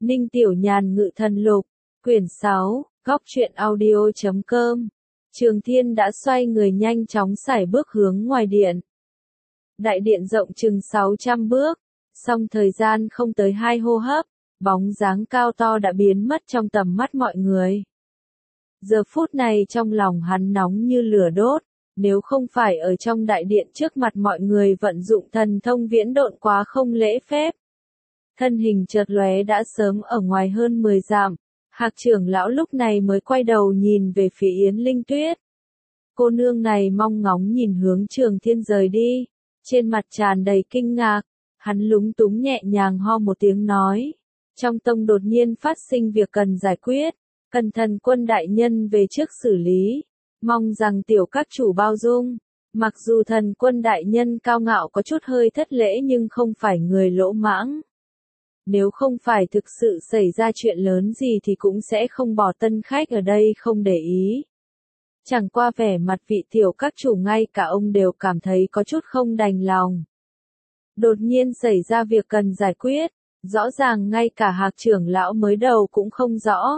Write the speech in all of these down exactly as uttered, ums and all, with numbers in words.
Ninh Tiểu Nhàn Ngự Thần Lục, quyển sáu, góc truyện audio chấm com. Trường Thiên đã xoay người nhanh chóng sải bước hướng ngoài điện. Đại điện rộng chừng sáu trăm bước, song thời gian không tới hai hô hấp, bóng dáng cao to đã biến mất trong tầm mắt mọi người. Giờ phút này trong lòng hắn nóng như lửa đốt, nếu không phải ở trong đại điện trước mặt mọi người vận dụng thần thông viễn độn quá không lễ phép. Thân hình chợt lóe đã sớm ở ngoài hơn mười dặm, Hạc trưởng lão lúc này mới quay đầu nhìn về phía Yến Linh Tuyết. Cô nương này mong ngóng nhìn hướng Trường Thiên rời đi, trên mặt tràn đầy kinh ngạc, hắn lúng túng nhẹ nhàng ho một tiếng nói. Trong tông đột nhiên phát sinh việc cần giải quyết, cần thần quân đại nhân về trước xử lý, mong rằng tiểu các chủ bao dung. Mặc dù thần quân đại nhân cao ngạo có chút hơi thất lễ nhưng không phải người lỗ mãng. Nếu không phải thực sự xảy ra chuyện lớn gì thì cũng sẽ không bỏ tân khách ở đây không để ý. Chẳng qua vẻ mặt vị tiểu các chủ ngay cả ông đều cảm thấy có chút không đành lòng. Đột nhiên xảy ra việc cần giải quyết, rõ ràng ngay cả Hạc trưởng lão mới đầu cũng không rõ.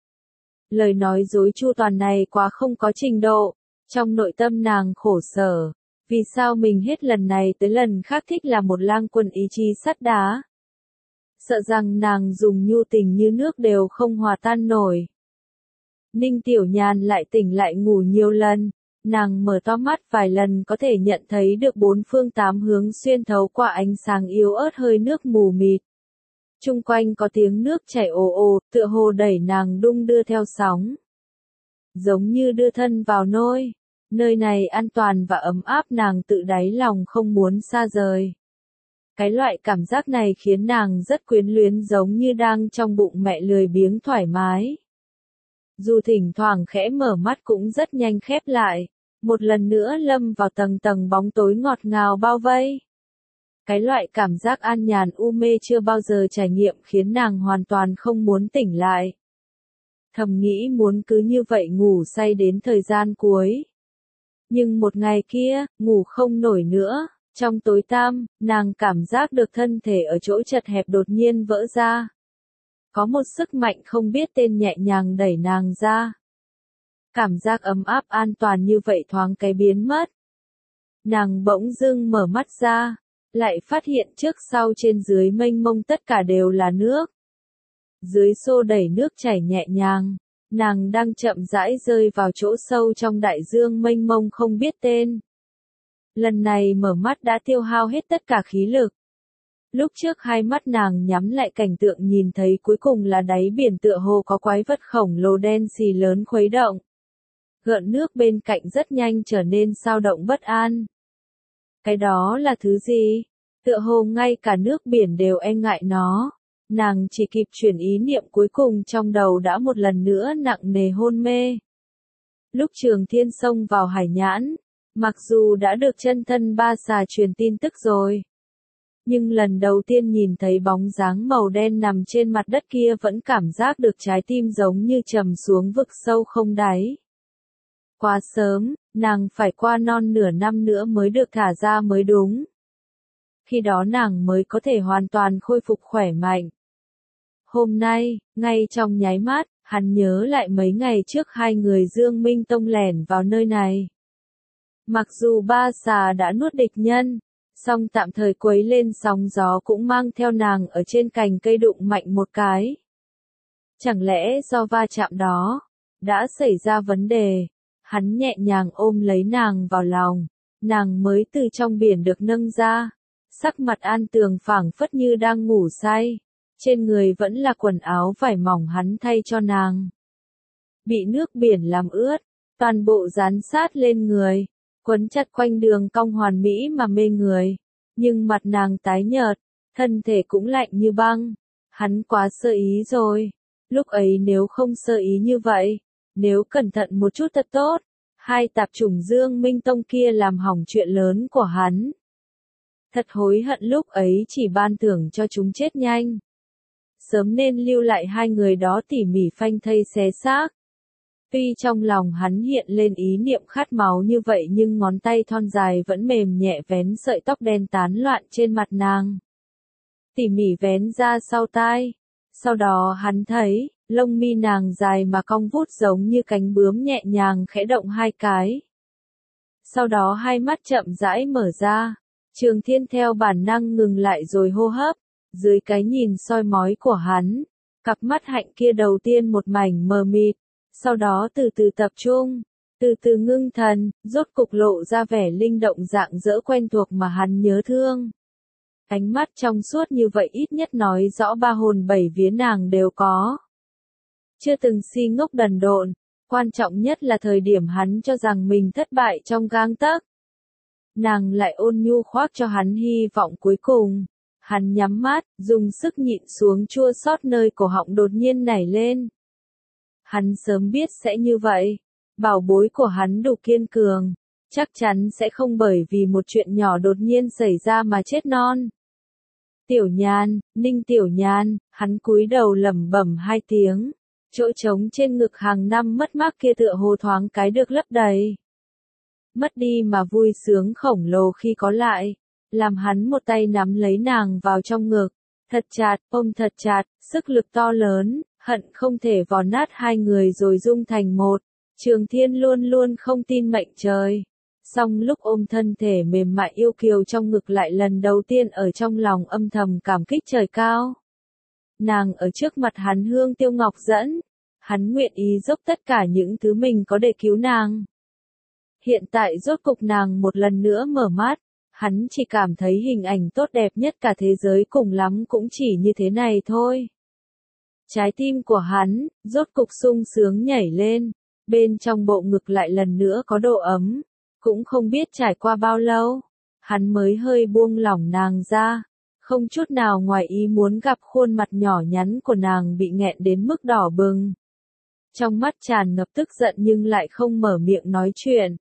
Lời nói dối chu toàn này quá không có trình độ, trong nội tâm nàng khổ sở, vì sao mình hết lần này tới lần khác thích là một lang quân ý chí sắt đá. Sợ rằng nàng dùng nhu tình như nước đều không hòa tan nổi. Ninh Tiểu Nhàn lại tỉnh lại ngủ nhiều lần, nàng mở to mắt vài lần có thể nhận thấy được bốn phương tám hướng xuyên thấu qua ánh sáng yếu ớt hơi nước mù mịt. Chung quanh có tiếng nước chảy ồ ồ, tựa hồ đẩy nàng đung đưa theo sóng. Giống như đưa thân vào nôi, nơi này an toàn và ấm áp nàng tự đáy lòng không muốn xa rời. Cái loại cảm giác này khiến nàng rất quyến luyến giống như đang trong bụng mẹ lười biếng thoải mái. Dù thỉnh thoảng khẽ mở mắt cũng rất nhanh khép lại, một lần nữa lâm vào tầng tầng bóng tối ngọt ngào bao vây. Cái loại cảm giác an nhàn u mê chưa bao giờ trải nghiệm khiến nàng hoàn toàn không muốn tỉnh lại. Thầm nghĩ muốn cứ như vậy ngủ say đến thời gian cuối. Nhưng một ngày kia, ngủ không nổi nữa. Trong tối tăm, nàng cảm giác được thân thể ở chỗ chật hẹp đột nhiên vỡ ra. Có một sức mạnh không biết tên nhẹ nhàng đẩy nàng ra. Cảm giác ấm áp an toàn như vậy thoáng cái biến mất. Nàng bỗng dưng mở mắt ra, lại phát hiện trước sau trên dưới mênh mông tất cả đều là nước. Dưới xô đẩy nước chảy nhẹ nhàng, nàng đang chậm rãi rơi vào chỗ sâu trong đại dương mênh mông không biết tên. Lần này mở mắt đã tiêu hao hết tất cả khí lực. Lúc trước hai mắt nàng nhắm lại cảnh tượng nhìn thấy cuối cùng là đáy biển tựa hồ có quái vật khổng lồ đen xì lớn khuấy động. Gợn nước bên cạnh rất nhanh trở nên xao động bất an. Cái đó là thứ gì? Tựa hồ ngay cả nước biển đều e ngại nó. Nàng chỉ kịp chuyển ý niệm cuối cùng trong đầu đã một lần nữa nặng nề hôn mê. Lúc Trường Thiên xông vào hải nhãn, mặc dù đã được chân thân ba xà truyền tin tức rồi. Nhưng lần đầu tiên nhìn thấy bóng dáng màu đen nằm trên mặt đất kia vẫn cảm giác được trái tim giống như trầm xuống vực sâu không đáy. Quá sớm, nàng phải qua non nửa năm nữa mới được thả ra mới đúng. Khi đó nàng mới có thể hoàn toàn khôi phục khỏe mạnh. Hôm nay, ngay trong nháy mắt, hắn nhớ lại mấy ngày trước hai người Dương Minh Tông lẻn vào nơi này. Mặc dù ba xà đã nuốt địch nhân, song tạm thời quấy lên sóng gió cũng mang theo nàng ở trên cành cây đụng mạnh một cái. Chẳng lẽ do va chạm đó, đã xảy ra vấn đề, hắn nhẹ nhàng ôm lấy nàng vào lòng, nàng mới từ trong biển được nâng ra, sắc mặt an tường phảng phất như đang ngủ say, trên người vẫn là quần áo vải mỏng hắn thay cho nàng. Bị nước biển làm ướt, toàn bộ dán sát lên người. Quấn chặt quanh đường cong hoàn mỹ mà mê người, nhưng mặt nàng tái nhợt, thân thể cũng lạnh như băng. Hắn quá sơ ý rồi, lúc ấy nếu không sơ ý như vậy, nếu cẩn thận một chút thật tốt, hai tạp chủng Dương Minh Tông kia làm hỏng chuyện lớn của hắn. Thật hối hận lúc ấy chỉ ban thưởng cho chúng chết nhanh. Sớm nên lưu lại hai người đó tỉ mỉ phanh thây xé xác. Tuy trong lòng hắn hiện lên ý niệm khát máu như vậy nhưng ngón tay thon dài vẫn mềm nhẹ vén sợi tóc đen tán loạn trên mặt nàng. Tỉ mỉ vén ra sau tai, Sau đó hắn thấy, lông mi nàng dài mà cong vút giống như cánh bướm nhẹ nhàng khẽ động hai cái. Sau đó hai mắt chậm rãi mở ra, Trường Thiên theo bản năng ngừng lại rồi hô hấp, dưới cái nhìn soi mói của hắn, cặp mắt hạnh kia đầu tiên một mảnh mờ mịt, sau đó từ từ tập trung, từ từ ngưng thần, rốt cục lộ ra vẻ linh động rạng rỡ quen thuộc mà hắn nhớ thương. Ánh mắt trong suốt như vậy ít nhất nói rõ ba hồn bảy vía nàng đều có. Chưa từng si ngốc đần độn, quan trọng nhất là thời điểm hắn cho rằng mình thất bại trong gang tấc. Nàng lại ôn nhu khoác cho hắn hy vọng cuối cùng. Hắn nhắm mắt, dùng sức nhịn xuống chua xót nơi cổ họng đột nhiên nảy lên. Hắn sớm biết sẽ như vậy. Bảo bối của hắn đủ kiên cường, chắc chắn sẽ không bởi vì một chuyện nhỏ đột nhiên xảy ra mà chết non. Tiểu Nhan, Ninh Tiểu Nhan, hắn cúi đầu lẩm bẩm hai tiếng, chỗ trống trên ngực hàng năm mất mát kia tựa hồ thoáng cái được lấp đầy. Mất đi mà vui sướng khổng lồ khi có lại, làm hắn một tay nắm lấy nàng vào trong ngực, thật chặt, ôm thật chặt, sức lực to lớn, hận không thể vò nát hai người rồi dung thành một. Trường Thiên luôn luôn không tin mệnh trời. Song lúc ôm thân thể mềm mại yêu kiều trong ngực lại lần đầu tiên ở trong lòng âm thầm cảm kích trời cao. Nàng ở trước mặt hắn hương tiêu ngọc dẫn. Hắn nguyện ý dốc tất cả những thứ mình có để cứu nàng. Hiện tại rốt cục nàng một lần nữa mở mắt. Hắn chỉ cảm thấy hình ảnh tốt đẹp nhất cả thế giới cùng lắm cũng chỉ như thế này thôi. Trái tim của hắn, rốt cục sung sướng nhảy lên. Bên trong bộ ngực lại lần nữa có độ ấm, cũng không biết trải qua bao lâu, hắn mới hơi buông lỏng nàng ra, không chút nào ngoài ý muốn gặp khuôn mặt nhỏ nhắn của nàng bị nghẹn đến mức đỏ bừng. Trong mắt tràn ngập tức giận nhưng lại không mở miệng nói chuyện.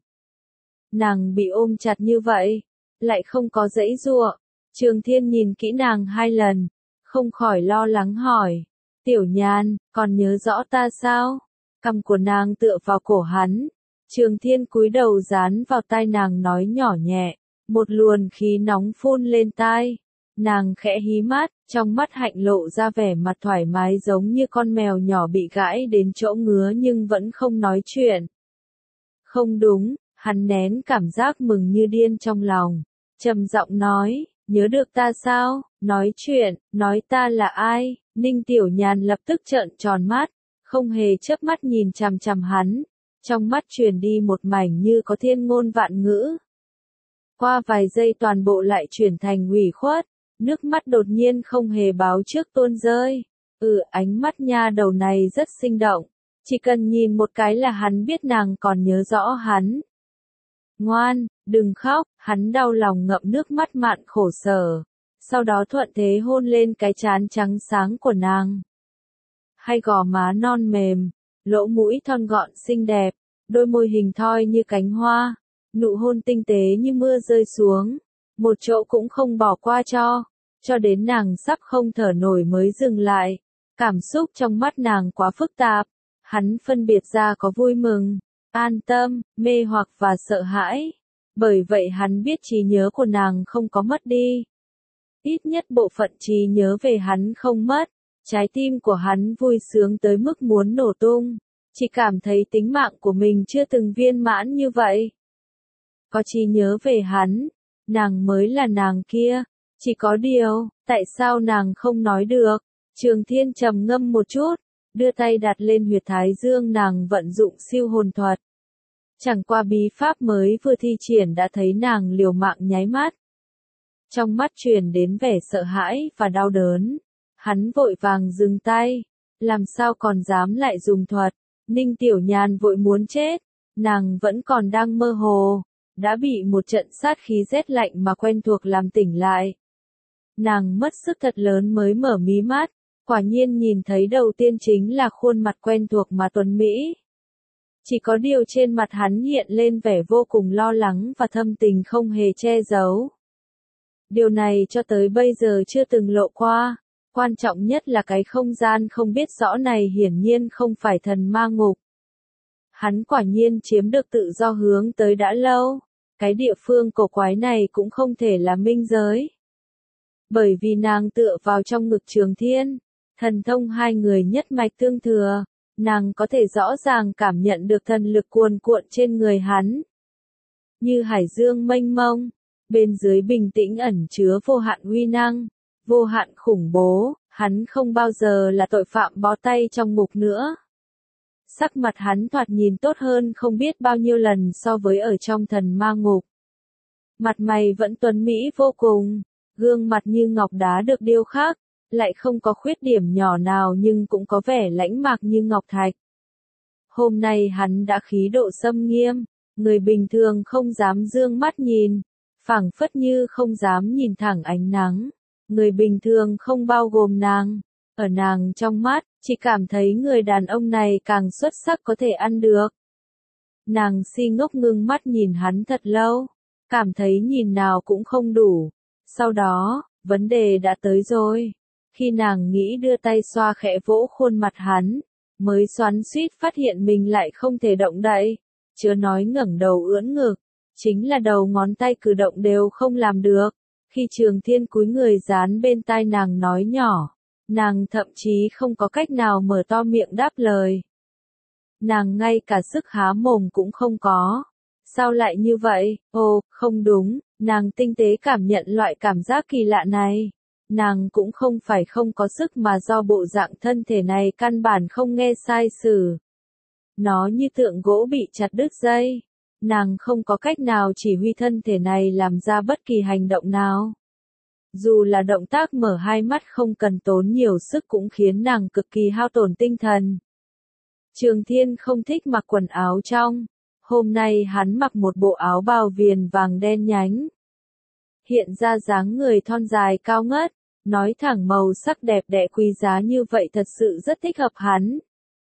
Nàng bị ôm chặt như vậy, lại không có giãy giụa. Trường Thiên nhìn kỹ nàng hai lần, không khỏi lo lắng hỏi, Tiểu Nhan, còn nhớ rõ ta sao? Cằm của nàng tựa vào cổ hắn. Trường Thiên cúi đầu dán vào tai nàng nói nhỏ nhẹ. Một luồng khí nóng phun lên tai. Nàng khẽ hí mắt, trong mắt hạnh lộ ra vẻ mặt thoải mái giống như con mèo nhỏ bị gãi đến chỗ ngứa nhưng vẫn không nói chuyện. Không đúng, hắn nén cảm giác mừng như điên trong lòng. Trầm giọng nói, nhớ được ta sao? Nói chuyện, nói ta là ai? Ninh Tiểu Nhàn lập tức trợn tròn mắt. Không hề chớp mắt nhìn chằm chằm hắn, trong mắt truyền đi một mảnh như có thiên ngôn vạn ngữ. Qua vài giây toàn bộ lại chuyển thành ủy khuất, nước mắt đột nhiên không hề báo trước tuôn rơi. Ừ, ánh mắt nha đầu này rất sinh động, chỉ cần nhìn một cái là hắn biết nàng còn nhớ rõ hắn. Ngoan, đừng khóc, hắn đau lòng ngậm nước mắt mạn khổ sở, sau đó thuận thế hôn lên cái trán trắng sáng của nàng. Hai gò má non mềm, lỗ mũi thon gọn xinh đẹp, đôi môi hình thoi như cánh hoa, nụ hôn tinh tế như mưa rơi xuống, một chỗ cũng không bỏ qua cho, cho đến nàng sắp không thở nổi mới dừng lại. Cảm xúc trong mắt nàng quá phức tạp, hắn phân biệt ra có vui mừng, an tâm, mê hoặc và sợ hãi, bởi vậy hắn biết trí nhớ của nàng không có mất đi. Ít nhất bộ phận trí nhớ về hắn không mất. Trái tim của hắn vui sướng tới mức muốn nổ tung, chỉ cảm thấy tính mạng của mình chưa từng viên mãn như vậy. Có trí nhớ về hắn, nàng mới là nàng kia, chỉ có điều, tại sao nàng không nói được? Trường Thiên trầm ngâm một chút, đưa tay đặt lên huyệt thái dương nàng vận dụng siêu hồn thuật. Chẳng qua bí pháp mới vừa thi triển đã thấy nàng liều mạng nháy mắt. Trong mắt truyền đến vẻ sợ hãi và đau đớn. Hắn vội vàng dừng tay, làm sao còn dám lại dùng thuật. Ninh Tiểu Nhàn vội muốn chết, nàng vẫn còn đang mơ hồ, đã bị một trận sát khí rét lạnh mà quen thuộc làm tỉnh lại. Nàng mất sức thật lớn mới mở mí mắt, quả nhiên nhìn thấy đầu tiên chính là khuôn mặt quen thuộc mà tuấn mỹ. Chỉ có điều trên mặt hắn hiện lên vẻ vô cùng lo lắng và thâm tình không hề che giấu. Điều này cho tới bây giờ chưa từng lộ qua. Quan trọng nhất là cái không gian không biết rõ này hiển nhiên không phải thần ma ngục. Hắn quả nhiên chiếm được tự do hướng tới đã lâu. Cái địa phương cổ quái này cũng không thể là minh giới. Bởi vì nàng tựa vào trong ngực Trường Thiên, Thần thông hai người nhất mạch tương thừa, nàng có thể rõ ràng cảm nhận được thần lực cuồn cuộn trên người hắn. Như hải dương mênh mông, bên dưới bình tĩnh ẩn chứa vô hạn uy năng, vô hạn khủng bố, hắn không bao giờ là tội phạm bó tay trong ngục nữa. Sắc mặt hắn thoạt nhìn tốt hơn không biết bao nhiêu lần so với ở trong thần ma ngục. Mặt mày vẫn tuấn mỹ vô cùng, gương mặt như ngọc đá được điêu khắc, lại không có khuyết điểm nhỏ nào nhưng cũng có vẻ lãnh mạc như ngọc thạch. Hôm nay hắn đã khí độ xâm nghiêm, người bình thường không dám dương mắt nhìn, phảng phất như không dám nhìn thẳng ánh nắng. Người bình thường không bao gồm nàng, ở nàng trong mắt, chỉ cảm thấy người đàn ông này càng xuất sắc có thể ăn được. Nàng si ngốc ngưng mắt nhìn hắn thật lâu, cảm thấy nhìn nào cũng không đủ. Sau đó, vấn đề đã tới rồi. Khi nàng nghĩ đưa tay xoa khẽ vỗ khuôn mặt hắn, mới xoắn xuýt phát hiện mình lại không thể động đậy, chớ nói ngẩng đầu ưỡn ngực, chính là đầu ngón tay cử động đều không làm được. Khi Trường Thiên cúi người dán bên tai nàng nói nhỏ, nàng thậm chí không có cách nào mở to miệng đáp lời. Nàng ngay cả sức há mồm cũng không có. Sao lại như vậy? Ồ, không đúng, nàng tinh tế cảm nhận loại cảm giác kỳ lạ này. Nàng cũng không phải không có sức mà do bộ dạng thân thể này căn bản không nghe sai sử. Nó như tượng gỗ bị chặt đứt dây. Nàng không có cách nào chỉ huy thân thể này làm ra bất kỳ hành động nào. Dù là động tác mở hai mắt không cần tốn nhiều sức cũng khiến nàng cực kỳ hao tổn tinh thần. Trường Thiên không thích mặc quần áo trong. Hôm nay hắn mặc một bộ áo bào viền vàng đen nhánh. Hiện ra dáng người thon dài cao ngất, nói thẳng màu sắc đẹp đẽ quý giá như vậy thật sự rất thích hợp hắn.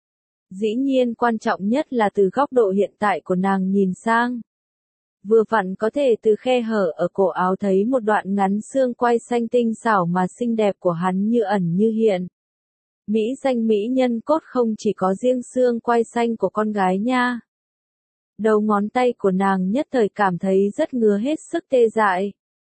Dĩ nhiên quan trọng nhất là từ góc độ hiện tại của nàng nhìn sang. Vừa vặn có thể từ khe hở ở cổ áo thấy một đoạn ngắn xương quai xanh tinh xảo mà xinh đẹp của hắn như ẩn như hiện. Mỹ danh mỹ nhân cốt không chỉ có riêng xương quai xanh của con gái nha. Đầu ngón tay của nàng nhất thời cảm thấy rất ngứa hết sức tê dại.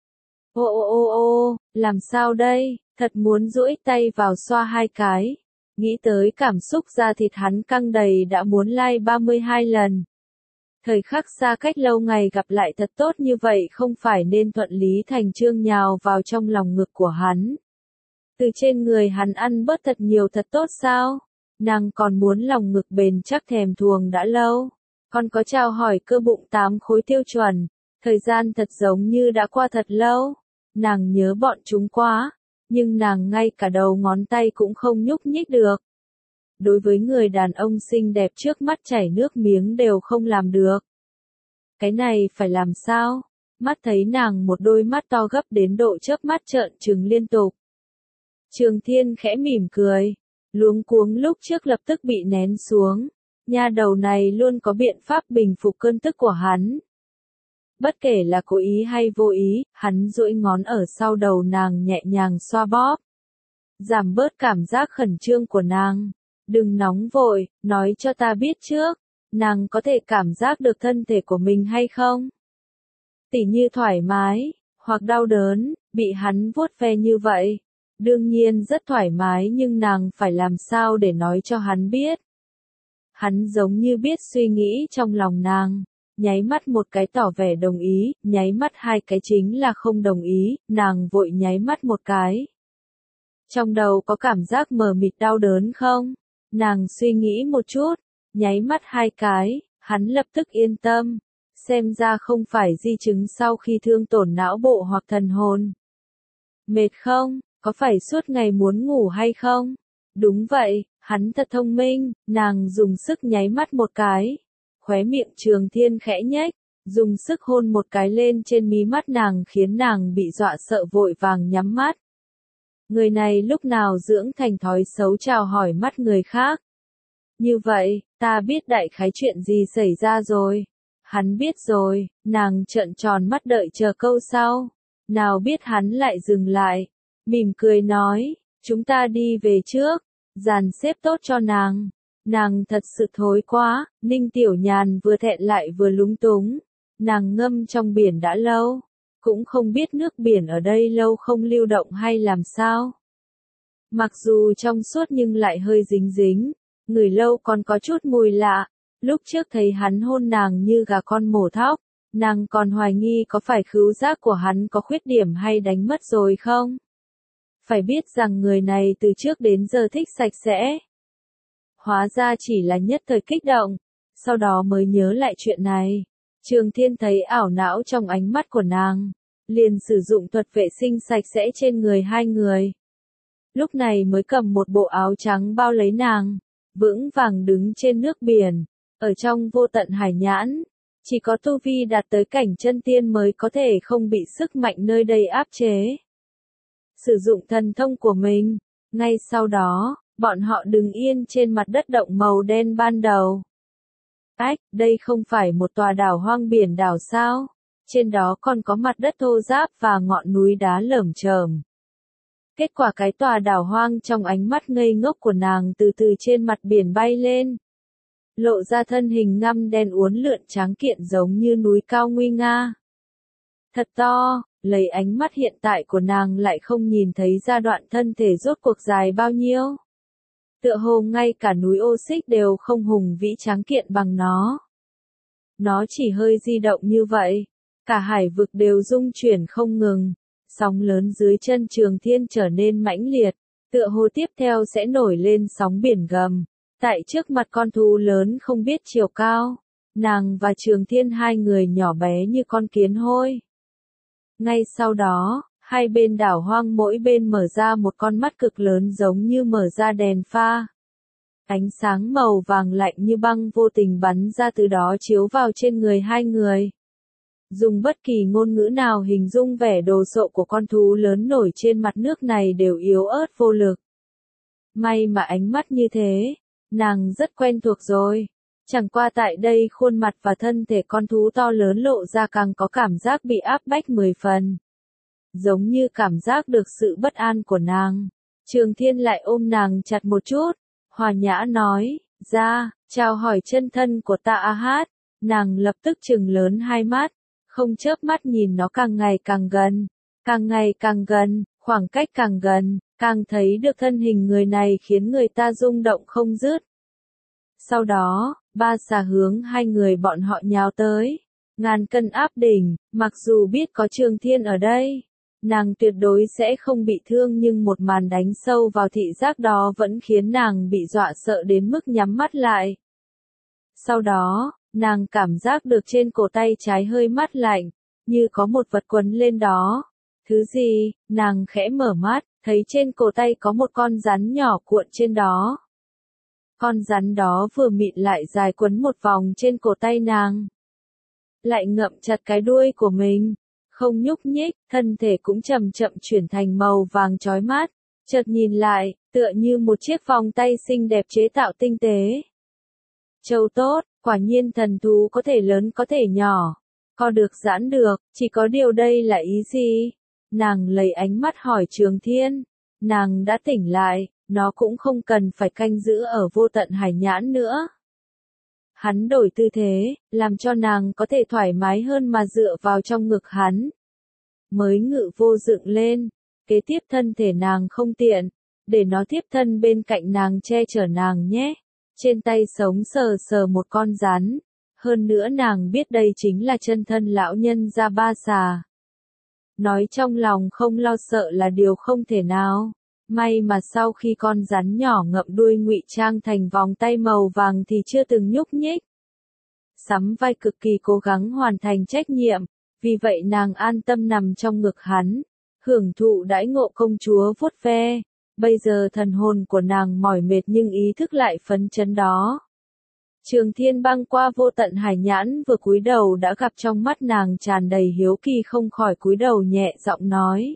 Ô ô ô ô, làm sao đây, thật muốn duỗi tay vào xoa hai cái. Nghĩ tới cảm xúc da thịt hắn căng đầy đã muốn like ba mươi hai lần. Thời khắc xa cách lâu ngày gặp lại thật tốt như vậy không phải nên thuận lý thành chương nhào vào trong lòng ngực của hắn. Từ trên người hắn ăn bớt thật nhiều thật tốt sao? Nàng còn muốn lòng ngực bền chắc thèm thuồng đã lâu. Còn có chào hỏi cơ bụng tám khối tiêu chuẩn. Thời gian thật giống như đã qua thật lâu. Nàng nhớ bọn chúng quá. Nhưng nàng ngay cả đầu ngón tay cũng không nhúc nhích được. Đối với người đàn ông xinh đẹp trước mắt chảy nước miếng đều không làm được. Cái này phải làm sao? Mắt thấy nàng một đôi mắt to gấp đến độ chớp mắt trợn trừng liên tục. Trường Thiên khẽ mỉm cười, luống cuống lúc trước lập tức bị nén xuống. Nha đầu này luôn có biện pháp bình phục cơn tức của hắn. Bất kể là cố ý hay vô ý, hắn duỗi ngón ở sau đầu nàng nhẹ nhàng xoa bóp. Giảm bớt cảm giác khẩn trương của nàng. Đừng nóng vội, nói cho ta biết trước. Nàng có thể cảm giác được thân thể của mình hay không? Tỉ như thoải mái, hoặc đau đớn, bị hắn vuốt ve như vậy. Đương nhiên rất thoải mái nhưng nàng phải làm sao để nói cho hắn biết. Hắn giống như biết suy nghĩ trong lòng nàng. Nháy mắt một cái tỏ vẻ đồng ý, nháy mắt hai cái chính là không đồng ý, nàng vội nháy mắt một cái. Trong đầu có cảm giác mờ mịt đau đớn không? Nàng suy nghĩ một chút, nháy mắt hai cái, hắn lập tức yên tâm. Xem ra không phải di chứng sau khi thương tổn não bộ hoặc thần hồn. Mệt không? Có phải suốt ngày muốn ngủ hay không? Đúng vậy, hắn thật thông minh, nàng dùng sức nháy mắt một cái. Khóe miệng Trường Thiên khẽ nhếch, dùng sức hôn một cái lên trên mí mắt nàng khiến nàng bị dọa sợ vội vàng nhắm mắt. Người này lúc nào dưỡng thành thói xấu chào hỏi mắt người khác. Như vậy, ta biết đại khái chuyện gì xảy ra rồi. Hắn biết rồi, nàng trợn tròn mắt đợi chờ câu sau. Nào biết hắn lại dừng lại, mỉm cười nói, chúng ta đi về trước, dàn xếp tốt cho nàng. Nàng thật sự thối quá, Ninh Tiểu Nhàn vừa thẹn lại vừa lúng túng. Nàng ngâm trong biển đã lâu, cũng không biết nước biển ở đây lâu không lưu động hay làm sao. Mặc dù trong suốt nhưng lại hơi dính dính, ngửi lâu còn có chút mùi lạ. Lúc trước thấy hắn hôn nàng như gà con mổ thóc, nàng còn hoài nghi có phải khứu giác của hắn có khuyết điểm hay đánh mất rồi không? Phải biết rằng người này từ trước đến giờ thích sạch sẽ. Hóa ra chỉ là nhất thời kích động, sau đó mới nhớ lại chuyện này. Trường Thiên thấy ảo não trong ánh mắt của nàng, liền sử dụng thuật vệ sinh sạch sẽ trên người hai người. Lúc này mới cầm một bộ áo trắng bao lấy nàng, vững vàng đứng trên nước biển, ở trong vô tận hải nhãn. Chỉ có tu vi đạt tới cảnh chân tiên mới có thể không bị sức mạnh nơi đây áp chế. Sử dụng thần thông của mình, ngay sau đó, bọn họ đứng yên trên mặt đất động màu đen ban đầu. Ách, đây không phải một tòa đảo hoang biển đảo sao? Trên đó còn có mặt đất thô ráp và ngọn núi đá lởm chởm. Kết quả cái tòa đảo hoang trong ánh mắt ngây ngốc của nàng từ từ trên mặt biển bay lên. Lộ ra thân hình ngăm đen uốn lượn tráng kiện giống như núi cao nguy nga. Thật to, lấy ánh mắt hiện tại của nàng lại không nhìn thấy ra đoạn thân thể rốt cuộc dài bao nhiêu. Tựa hồ ngay cả núi Ô Xích đều không hùng vĩ tráng kiện bằng nó. Nó chỉ hơi di động như vậy, cả hải vực đều rung chuyển không ngừng, sóng lớn dưới chân Trường Thiên trở nên mãnh liệt, tựa hồ tiếp theo sẽ nổi lên sóng biển gầm. Tại trước mặt con thú lớn không biết chiều cao, nàng và Trường Thiên hai người nhỏ bé như con kiến hôi. Ngay sau đó, hai bên đảo hoang mỗi bên mở ra một con mắt cực lớn giống như mở ra đèn pha. Ánh sáng màu vàng lạnh như băng vô tình bắn ra từ đó chiếu vào trên người hai người. Dùng bất kỳ ngôn ngữ nào hình dung vẻ đồ sộ của con thú lớn nổi trên mặt nước này đều yếu ớt vô lực. May mà ánh mắt như thế, nàng rất quen thuộc rồi. Chẳng qua tại đây khuôn mặt và thân thể con thú to lớn lộ ra càng có cảm giác bị áp bách mười phần. Giống như cảm giác được sự bất an của nàng. Trường Thiên lại ôm nàng chặt một chút, hòa nhã nói, ra, chào hỏi chân thân của ta A Hát. Nàng lập tức trừng lớn hai mắt, không chớp mắt nhìn nó càng ngày càng gần, càng ngày càng gần, khoảng cách càng gần, càng thấy được thân hình người này khiến người ta rung động không dứt. Sau đó, ba xà hướng hai người bọn họ nhào tới, ngàn cân áp đỉnh, mặc dù biết có Trường Thiên ở đây, nàng tuyệt đối sẽ không bị thương nhưng một màn đánh sâu vào thị giác đó vẫn khiến nàng bị dọa sợ đến mức nhắm mắt lại. Sau đó, nàng cảm giác được trên cổ tay trái hơi mát lạnh, như có một vật quấn lên đó. Thứ gì? Nàng khẽ mở mắt, thấy trên cổ tay có một con rắn nhỏ cuộn trên đó. Con rắn đó vừa mịn lại dài quấn một vòng trên cổ tay nàng. Lại ngậm chặt cái đuôi của mình, không nhúc nhích, thân thể cũng chậm chậm chuyển thành màu vàng chói mắt. Chợt nhìn lại, tựa như một chiếc vòng tay xinh đẹp chế tạo tinh tế. Châu tốt, quả nhiên thần thú có thể lớn có thể nhỏ, co được giãn được, chỉ có điều đây là ý gì? Nàng lấy ánh mắt hỏi Trường Thiên, nàng đã tỉnh lại, nó cũng không cần phải canh giữ ở vô tận hải nhãn nữa. Hắn đổi tư thế, làm cho nàng có thể thoải mái hơn mà dựa vào trong ngực hắn. Mới ngự vô dựng lên, kế tiếp thân thể nàng không tiện, để nó tiếp thân bên cạnh nàng che chở nàng nhé. Trên tay sống sờ sờ một con rắn, hơn nữa nàng biết đây chính là chân thân lão nhân gia Ba Xà. Nói trong lòng không lo sợ là điều không thể nào. May mà sau khi con rắn nhỏ ngậm đuôi ngụy trang thành vòng tay màu vàng thì chưa từng nhúc nhích. Sắm vai cực kỳ cố gắng hoàn thành trách nhiệm, vì vậy nàng an tâm nằm trong ngực hắn, hưởng thụ đãi ngộ công chúa vuốt ve. Bây giờ thần hồn của nàng mỏi mệt nhưng ý thức lại phấn chấn đó. Trường Thiên băng qua vô tận hải nhãn vừa cúi đầu đã gặp trong mắt nàng tràn đầy hiếu kỳ không khỏi cúi đầu nhẹ giọng nói.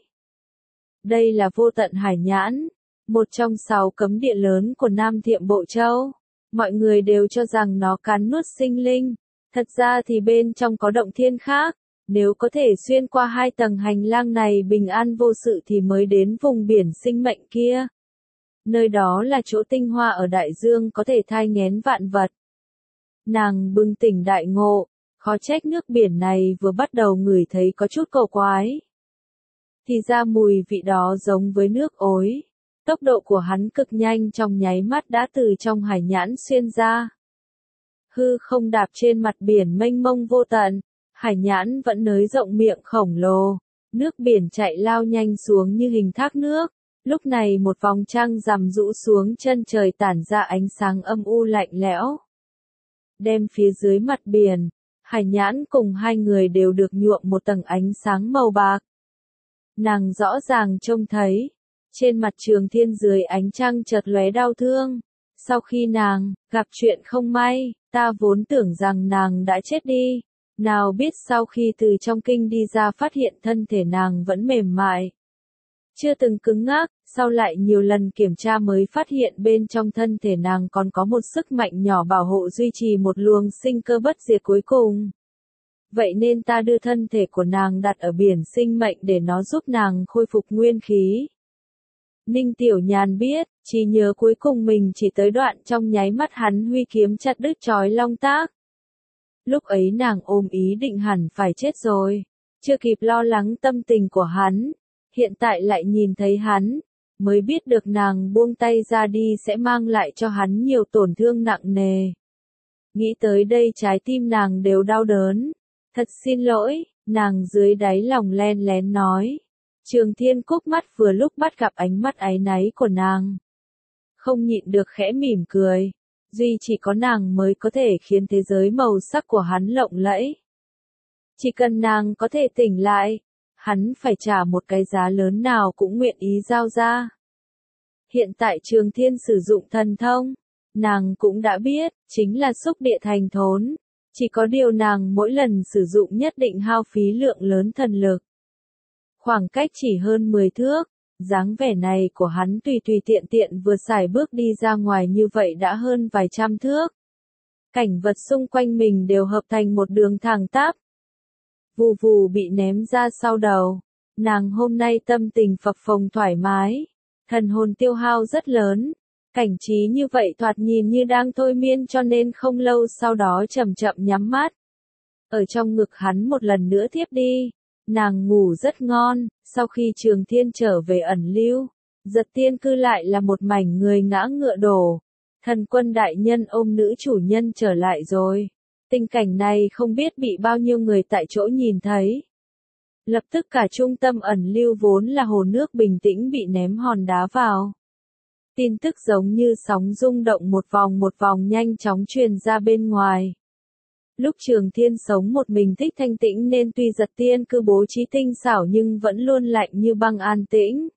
Đây là vô tận hải nhãn, một trong sáu cấm địa lớn của Nam Thiệm Bộ Châu. Mọi người đều cho rằng nó cắn nuốt sinh linh, thật ra thì bên trong có động thiên khác. Nếu có thể xuyên qua hai tầng hành lang này bình an vô sự thì mới đến vùng biển sinh mệnh kia. Nơi đó là chỗ tinh hoa ở đại dương có thể thai nghén vạn vật. Nàng bừng tỉnh đại ngộ, khó trách nước biển này vừa bắt đầu ngửi thấy có chút cổ quái. Thì ra mùi vị đó giống với nước ối. Tốc độ của hắn cực nhanh, trong nháy mắt đã từ trong hải nhãn xuyên ra. Hư không đạp trên mặt biển mênh mông vô tận, hải nhãn vẫn nới rộng miệng khổng lồ, nước biển chạy lao nhanh xuống như hình thác nước. Lúc này một vòng trăng rằm rũ xuống chân trời tản ra ánh sáng âm u lạnh lẽo. Đem phía dưới mặt biển, hải nhãn cùng hai người đều được nhuộm một tầng ánh sáng màu bạc. Nàng rõ ràng trông thấy, trên mặt Trường Thiên dưới ánh trăng chợt lóe đau thương. Sau khi nàng gặp chuyện không may, ta vốn tưởng rằng nàng đã chết đi. Nào biết sau khi từ trong kinh đi ra phát hiện thân thể nàng vẫn mềm mại. Chưa từng cứng ngắc, sau lại nhiều lần kiểm tra mới phát hiện bên trong thân thể nàng còn có một sức mạnh nhỏ bảo hộ duy trì một luồng sinh cơ bất diệt cuối cùng. Vậy nên ta đưa thân thể của nàng đặt ở biển sinh mệnh để nó giúp nàng khôi phục nguyên khí. Ninh Tiểu Nhàn biết, chỉ nhớ cuối cùng mình chỉ tới đoạn trong nháy mắt hắn huy kiếm chặt đứt trói long tác. Lúc ấy nàng ôm ý định hẳn phải chết rồi, chưa kịp lo lắng tâm tình của hắn, hiện tại lại nhìn thấy hắn, mới biết được nàng buông tay ra đi sẽ mang lại cho hắn nhiều tổn thương nặng nề. Nghĩ tới đây trái tim nàng đều đau đớn. Thật xin lỗi, nàng dưới đáy lòng len lén nói. Trường Thiên cúc mắt vừa lúc bắt gặp ánh mắt áy náy của nàng. Không nhịn được khẽ mỉm cười. Duy chỉ có nàng mới có thể khiến thế giới màu sắc của hắn lộng lẫy. Chỉ cần nàng có thể tỉnh lại, hắn phải trả một cái giá lớn nào cũng nguyện ý giao ra. Hiện tại Trường Thiên sử dụng thần thông, nàng cũng đã biết, chính là xúc địa thành thốn. Chỉ có điều nàng mỗi lần sử dụng nhất định hao phí lượng lớn thần lực. Khoảng cách chỉ hơn mười thước, dáng vẻ này của hắn tùy tùy tiện tiện vừa xài bước đi ra ngoài như vậy đã hơn vài trăm thước. Cảnh vật xung quanh mình đều hợp thành một đường thẳng tắp. Vù vù bị ném ra sau đầu, nàng hôm nay tâm tình phập phồng thoải mái, thần hồn tiêu hao rất lớn. Cảnh trí như vậy thoạt nhìn như đang thôi miên cho nên không lâu sau đó chậm chậm nhắm mắt. Ở trong ngực hắn một lần nữa thiếp đi, nàng ngủ rất ngon, sau khi Trường Thiên trở về ẩn lưu, Giật Tiên cư lại là một mảnh người ngã ngựa đổ. Thần Quân đại nhân ôm nữ chủ nhân trở lại rồi. Tình cảnh này không biết bị bao nhiêu người tại chỗ nhìn thấy. Lập tức cả trung tâm ẩn lưu vốn là hồ nước bình tĩnh bị ném hòn đá vào. Tin tức giống như sóng rung động một vòng một vòng nhanh chóng truyền ra bên ngoài. Lúc Trường Thiên sống một mình thích thanh tĩnh nên tuy Giật Tiên cư bố trí tinh xảo nhưng vẫn luôn lạnh như băng an tĩnh.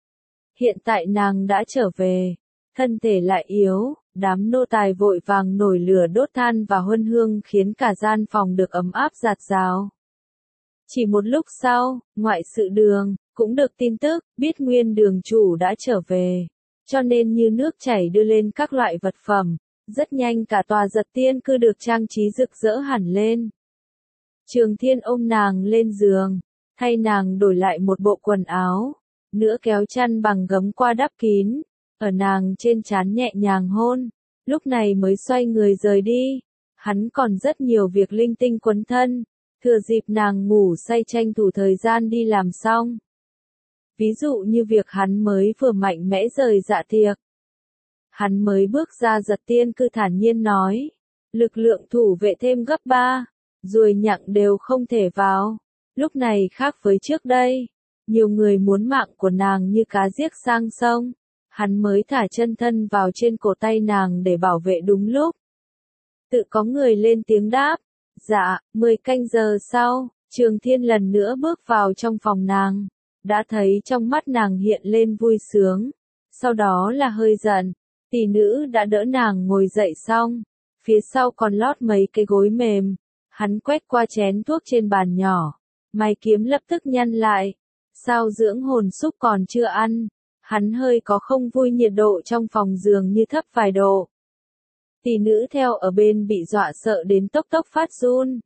Hiện tại nàng đã trở về, thân thể lại yếu, đám nô tài vội vàng nổi lửa đốt than và huân hương khiến cả gian phòng được ấm áp rạt rào. Chỉ một lúc sau, ngoại sự đường, cũng được tin tức, biết nguyên đường chủ đã trở về. Cho nên như nước chảy đưa lên các loại vật phẩm, rất nhanh cả tòa Giật Tiên cư được trang trí rực rỡ hẳn lên. Trường Thiên ôm nàng lên giường, thay nàng đổi lại một bộ quần áo, nữa kéo chăn bằng gấm qua đắp kín, ở nàng trên trán nhẹ nhàng hôn, lúc này mới xoay người rời đi. Hắn còn rất nhiều việc linh tinh quấn thân, thừa dịp nàng ngủ say tranh thủ thời gian đi làm xong. Ví dụ như việc hắn mới vừa mạnh mẽ rời dạ tiệc. Hắn mới bước ra Giật Tiên cư thản nhiên nói, lực lượng thủ vệ thêm gấp ba, ruồi nhặng đều không thể vào. Lúc này khác với trước đây, nhiều người muốn mạng của nàng như cá giết sang sông. Hắn mới thả chân thân vào trên cổ tay nàng để bảo vệ đúng lúc. Tự có người lên tiếng đáp, dạ, mười canh giờ sau, Trường Thiên lần nữa bước vào trong phòng nàng. Đã thấy trong mắt nàng hiện lên vui sướng, sau đó là hơi giận. Tỷ nữ đã đỡ nàng ngồi dậy xong, phía sau còn lót mấy cái gối mềm. Hắn quét qua chén thuốc trên bàn nhỏ, mày kiếm lập tức nhăn lại. Sao dưỡng hồn xúc còn chưa ăn? Hắn hơi có không vui, nhiệt độ trong phòng giường như thấp vài độ. Tỷ nữ theo ở bên bị dọa sợ đến tốc tốc phát run.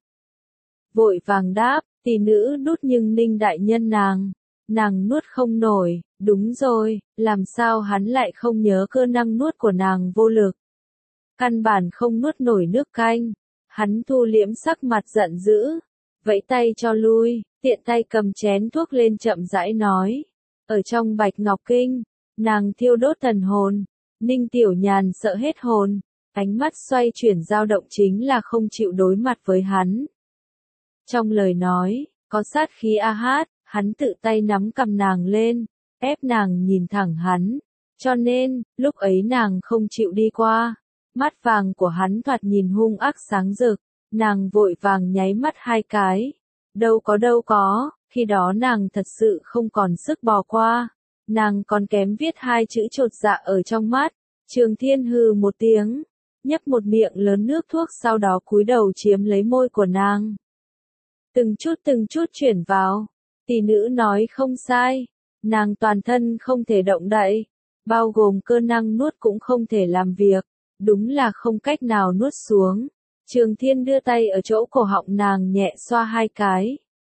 Vội vàng đáp, tỷ nữ đút nhưng Ninh đại nhân nàng. Nàng nuốt không nổi, đúng rồi, làm sao hắn lại không nhớ cơ năng nuốt của nàng vô lực. Căn bản không nuốt nổi nước canh, hắn thu liễm sắc mặt giận dữ, vẫy tay cho lui, tiện tay cầm chén thuốc lên chậm rãi nói. Ở trong Bạch Ngọc Kinh, nàng thiêu đốt thần hồn. Ninh Tiểu Nhàn sợ hết hồn, ánh mắt xoay chuyển dao động chính là không chịu đối mặt với hắn. Trong lời nói, có sát khí a hát, hắn tự tay nắm cầm nàng lên, ép nàng nhìn thẳng hắn. Cho nên, lúc ấy nàng không chịu đi qua. Mắt vàng của hắn thoạt nhìn hung ác sáng rực, nàng vội vàng nháy mắt hai cái. Đâu có đâu có, khi đó nàng thật sự không còn sức bò qua. Nàng còn kém viết hai chữ chột dạ ở trong mắt. Trường Thiên hừ một tiếng, nhấp một miệng lớn nước thuốc sau đó cúi đầu chiếm lấy môi của nàng. Từng chút từng chút chuyển vào, tỷ nữ nói không sai, nàng toàn thân không thể động đậy, bao gồm cơ năng nuốt cũng không thể làm việc, đúng là không cách nào nuốt xuống. Trường Thiên đưa tay ở chỗ cổ họng nàng nhẹ xoa hai cái.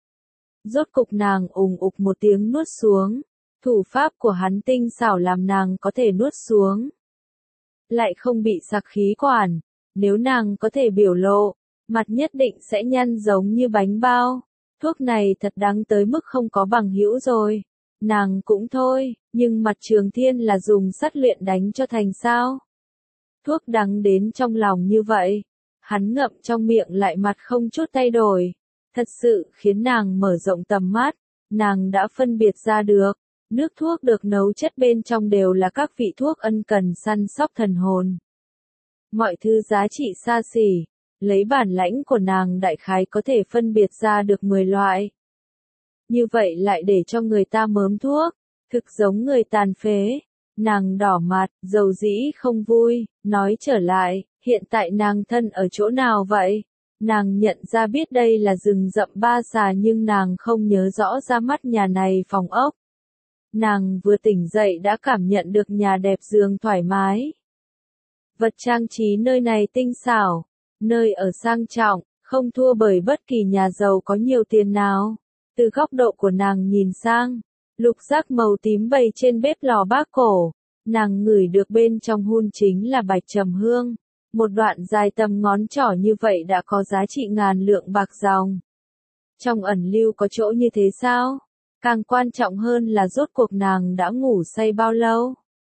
Rốt cục nàng ùng ục một tiếng nuốt xuống, thủ pháp của hắn tinh xảo làm nàng có thể nuốt xuống. Lại không bị sặc khí quản, nếu nàng có thể biểu lộ, mặt nhất định sẽ nhăn giống như bánh bao. Thuốc này thật đáng tới mức không có bằng hữu rồi. Nàng cũng thôi, nhưng mặt Trường Thiên là dùng sắt luyện đánh cho thành sao. Thuốc đắng đến trong lòng như vậy, hắn ngậm trong miệng lại mặt không chút thay đổi. Thật sự khiến nàng mở rộng tầm mắt, nàng đã phân biệt ra được. Nước thuốc được nấu chất bên trong đều là các vị thuốc ân cần săn sóc thần hồn. Mọi thứ giá trị xa xỉ, lấy bản lãnh của nàng đại khái có thể phân biệt ra được mười loại. Như vậy lại để cho người ta mớm thuốc, thực giống người tàn phế. Nàng đỏ mặt, dầu dĩ không vui, nói trở lại, hiện tại nàng thân ở chỗ nào vậy? Nàng nhận ra biết đây là rừng rậm Ba Xà nhưng nàng không nhớ rõ ra mắt nhà này phòng ốc. Nàng vừa tỉnh dậy đã cảm nhận được nhà đẹp giường thoải mái. Vật trang trí nơi này tinh xảo, nơi ở sang trọng, không thua bởi bất kỳ nhà giàu có nhiều tiền nào. Từ góc độ của nàng nhìn sang, lục giác màu tím bày trên bếp lò bác cổ, nàng ngửi được bên trong hun chính là bạch trầm hương. Một đoạn dài tầm ngón trỏ như vậy đã có giá trị ngàn lượng bạc dòng. Trong ẩn lưu có chỗ như thế sao? Càng quan trọng hơn là rốt cuộc nàng đã ngủ say bao lâu?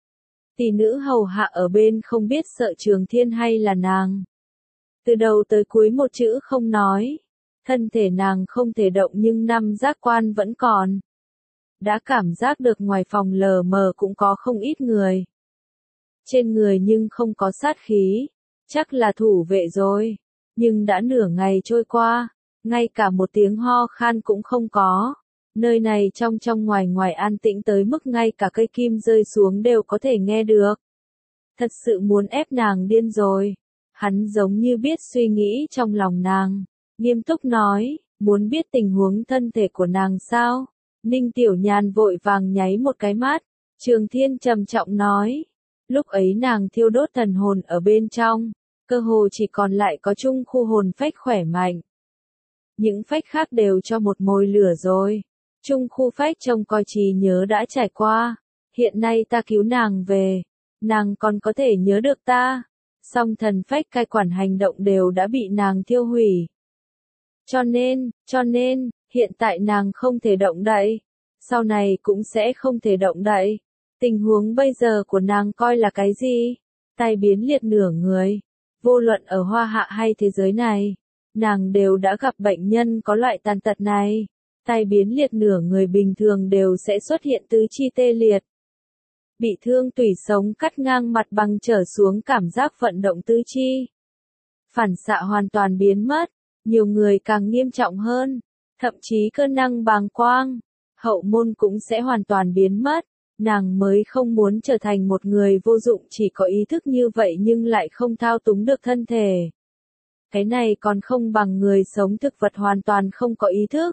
Tỷ nữ hầu hạ ở bên không biết sợ Trường Thiên hay là nàng. Từ đầu tới cuối một chữ không nói. Thân thể nàng không thể động nhưng năm giác quan vẫn còn. Đã cảm giác được ngoài phòng lờ mờ cũng có không ít người. Trên người nhưng không có sát khí. Chắc là thủ vệ rồi. Nhưng đã nửa ngày trôi qua. Ngay cả một tiếng ho khan cũng không có. Nơi này trong trong ngoài ngoài an tĩnh tới mức ngay cả cây kim rơi xuống đều có thể nghe được. Thật sự muốn ép nàng điên rồi. Hắn giống như biết suy nghĩ trong lòng nàng. Nghiêm túc nói, muốn biết tình huống thân thể của nàng sao? Ninh Tiểu Nhàn vội vàng nháy một cái mắt. Trường Thiên trầm trọng nói. Lúc ấy nàng thiêu đốt thần hồn ở bên trong. Cơ hồ chỉ còn lại có chung khu hồn phách khỏe mạnh. Những phách khác đều cho một mồi lửa rồi. Trung khu phách trông coi trí nhớ đã trải qua. Hiện nay ta cứu nàng về. Nàng còn có thể nhớ được ta. Song thần phách cai quản hành động đều đã bị nàng thiêu hủy. Cho nên, cho nên, hiện tại nàng không thể động đậy. Sau này cũng sẽ không thể động đậy. Tình huống bây giờ của nàng coi là cái gì? Tai biến liệt nửa người. Vô luận ở Hoa Hạ hay thế giới này, nàng đều đã gặp bệnh nhân có loại tàn tật này. Tai biến liệt nửa người bình thường đều sẽ xuất hiện tứ chi tê liệt. Bị thương tủy sống cắt ngang mặt bằng trở xuống cảm giác vận động tứ chi. Phản xạ hoàn toàn biến mất, nhiều người càng nghiêm trọng hơn, thậm chí cơ năng bàng quang, hậu môn cũng sẽ hoàn toàn biến mất. Nàng mới không muốn trở thành một người vô dụng chỉ có ý thức như vậy nhưng lại không thao túng được thân thể. Cái này còn không bằng người sống thực vật hoàn toàn không có ý thức.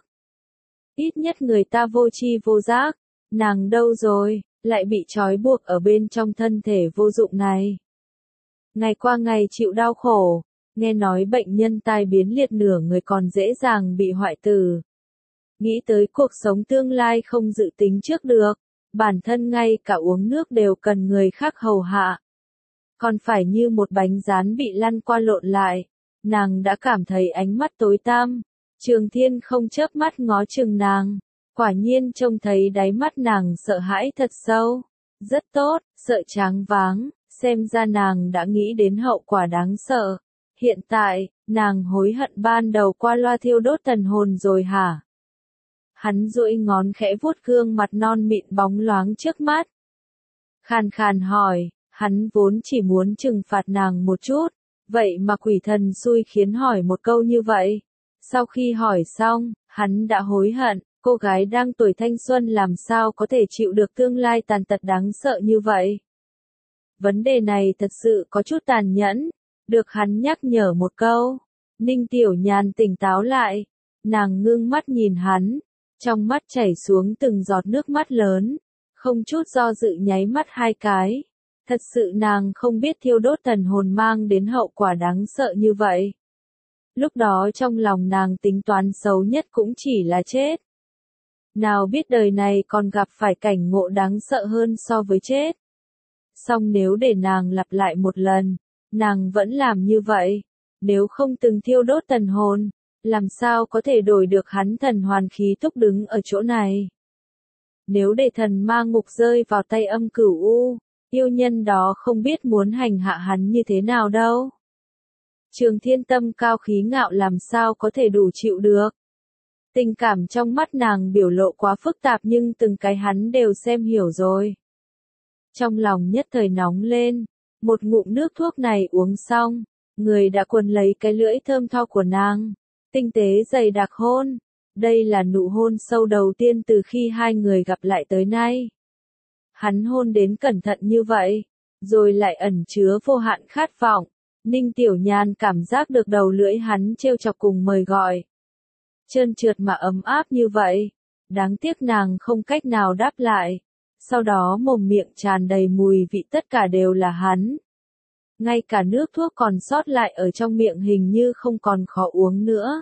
Ít nhất người ta vô tri vô giác, nàng đâu rồi, lại bị trói buộc ở bên trong thân thể vô dụng này. Ngày qua ngày chịu đau khổ, nghe nói bệnh nhân tai biến liệt nửa người còn dễ dàng bị hoại tử. Nghĩ tới cuộc sống tương lai không dự tính trước được, bản thân ngay cả uống nước đều cần người khác hầu hạ. Còn phải như một bánh rán bị lăn qua lộn lại, nàng đã cảm thấy ánh mắt tối tăm. Trường Thiên không chớp mắt ngó chừng nàng, quả nhiên trông thấy đáy mắt nàng sợ hãi thật sâu. Rất tốt, sợ choáng váng, xem ra nàng đã nghĩ đến hậu quả đáng sợ. Hiện tại, nàng hối hận ban đầu qua loa thiêu đốt thần hồn rồi hả? Hắn duỗi ngón khẽ vuốt gương mặt non mịn bóng loáng trước mắt. Khàn khàn hỏi, hắn vốn chỉ muốn trừng phạt nàng một chút, vậy mà quỷ thần xui khiến hỏi một câu như vậy. Sau khi hỏi xong, hắn đã hối hận, cô gái đang tuổi thanh xuân làm sao có thể chịu được tương lai tàn tật đáng sợ như vậy. Vấn đề này thật sự có chút tàn nhẫn, được hắn nhắc nhở một câu. Ninh Tiểu Nhàn tỉnh táo lại, nàng ngưng mắt nhìn hắn, trong mắt chảy xuống từng giọt nước mắt lớn, không chút do dự nháy mắt hai cái. Thật sự nàng không biết thiêu đốt thần hồn mang đến hậu quả đáng sợ như vậy. Lúc đó trong lòng nàng tính toán xấu nhất cũng chỉ là chết. Nào biết đời này còn gặp phải cảnh ngộ đáng sợ hơn so với chết. Song nếu để nàng lặp lại một lần, nàng vẫn làm như vậy. Nếu không từng thiêu đốt thần hồn, làm sao có thể đổi được hắn thần hoàn khí túc đứng ở chỗ này. Nếu để thần ma ngục rơi vào tay Âm Cửu U, yêu nhân đó không biết muốn hành hạ hắn như thế nào đâu. Trường Thiên tâm cao khí ngạo làm sao có thể đủ chịu được. Tình cảm trong mắt nàng biểu lộ quá phức tạp nhưng từng cái hắn đều xem hiểu rồi. Trong lòng nhất thời nóng lên, một ngụm nước thuốc này uống xong, người đã quần lấy cái lưỡi thơm tho của nàng, tinh tế dày đặc hôn. Đây là nụ hôn sâu đầu tiên từ khi hai người gặp lại tới nay. Hắn hôn đến cẩn thận như vậy, rồi lại ẩn chứa vô hạn khát vọng. Ninh Tiểu Nhàn cảm giác được đầu lưỡi hắn trêu chọc cùng mời gọi. Trơn trượt mà ấm áp như vậy, đáng tiếc nàng không cách nào đáp lại. Sau đó mồm miệng tràn đầy mùi vị tất cả đều là hắn. Ngay cả nước thuốc còn sót lại ở trong miệng hình như không còn khó uống nữa.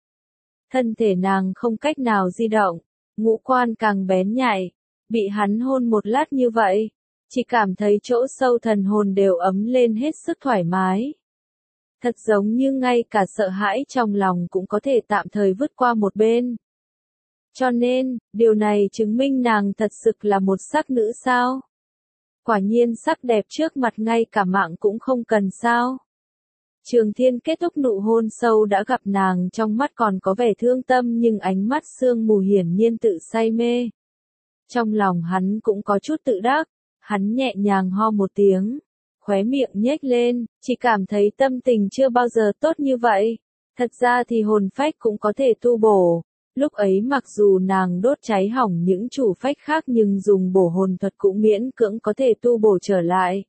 Thân thể nàng không cách nào di động, ngũ quan càng bén nhạy, bị hắn hôn một lát như vậy, chỉ cảm thấy chỗ sâu thần hồn đều ấm lên hết sức thoải mái. Thật giống như ngay cả sợ hãi trong lòng cũng có thể tạm thời vứt qua một bên. Cho nên, điều này chứng minh nàng thật sự là một sắc nữ sao? Quả nhiên sắc đẹp trước mặt ngay cả mạng cũng không cần sao? Trường Thiên kết thúc nụ hôn sâu đã gặp nàng trong mắt còn có vẻ thương tâm nhưng ánh mắt sương mù hiển nhiên tự say mê. Trong lòng hắn cũng có chút tự đắc, hắn nhẹ nhàng ho một tiếng, khóe miệng nhếch lên, chỉ cảm thấy tâm tình chưa bao giờ tốt như vậy. Thật ra thì hồn phách cũng có thể tu bổ, lúc ấy mặc dù nàng đốt cháy hỏng những chủ phách khác nhưng dùng bổ hồn thuật cũng miễn cưỡng có thể tu bổ trở lại.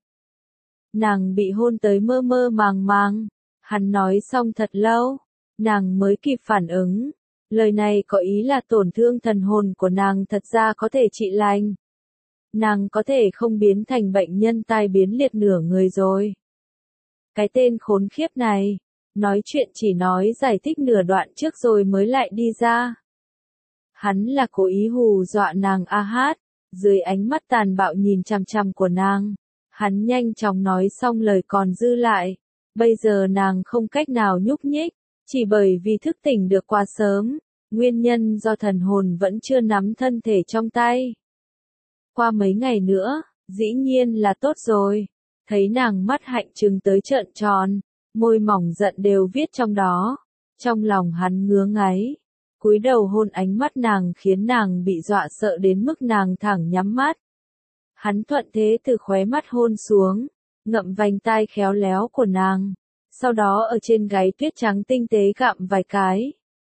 Nàng bị hôn tới mơ mơ màng màng, hắn nói xong thật lâu, nàng mới kịp phản ứng, lời này có ý là tổn thương thần hồn của nàng thật ra có thể trị lành. Nàng có thể không biến thành bệnh nhân tai biến liệt nửa người rồi. Cái tên khốn khiếp này, nói chuyện chỉ nói giải thích nửa đoạn trước rồi mới lại đi ra. Hắn là cố ý hù dọa nàng a hát, dưới ánh mắt tàn bạo nhìn chằm chằm của nàng. Hắn nhanh chóng nói xong lời còn dư lại, bây giờ nàng không cách nào nhúc nhích, chỉ bởi vì thức tỉnh được quá sớm, nguyên nhân do thần hồn vẫn chưa nắm thân thể trong tay. Qua mấy ngày nữa, dĩ nhiên là tốt rồi, thấy nàng mắt hạnh trừng tới trợn tròn, môi mỏng giận đều viết trong đó, trong lòng hắn ngứa ngáy, cúi đầu hôn ánh mắt nàng khiến nàng bị dọa sợ đến mức nàng thẳng nhắm mắt. Hắn thuận thế từ khóe mắt hôn xuống, ngậm vành tai khéo léo của nàng, sau đó ở trên gáy tuyết trắng tinh tế gặm vài cái.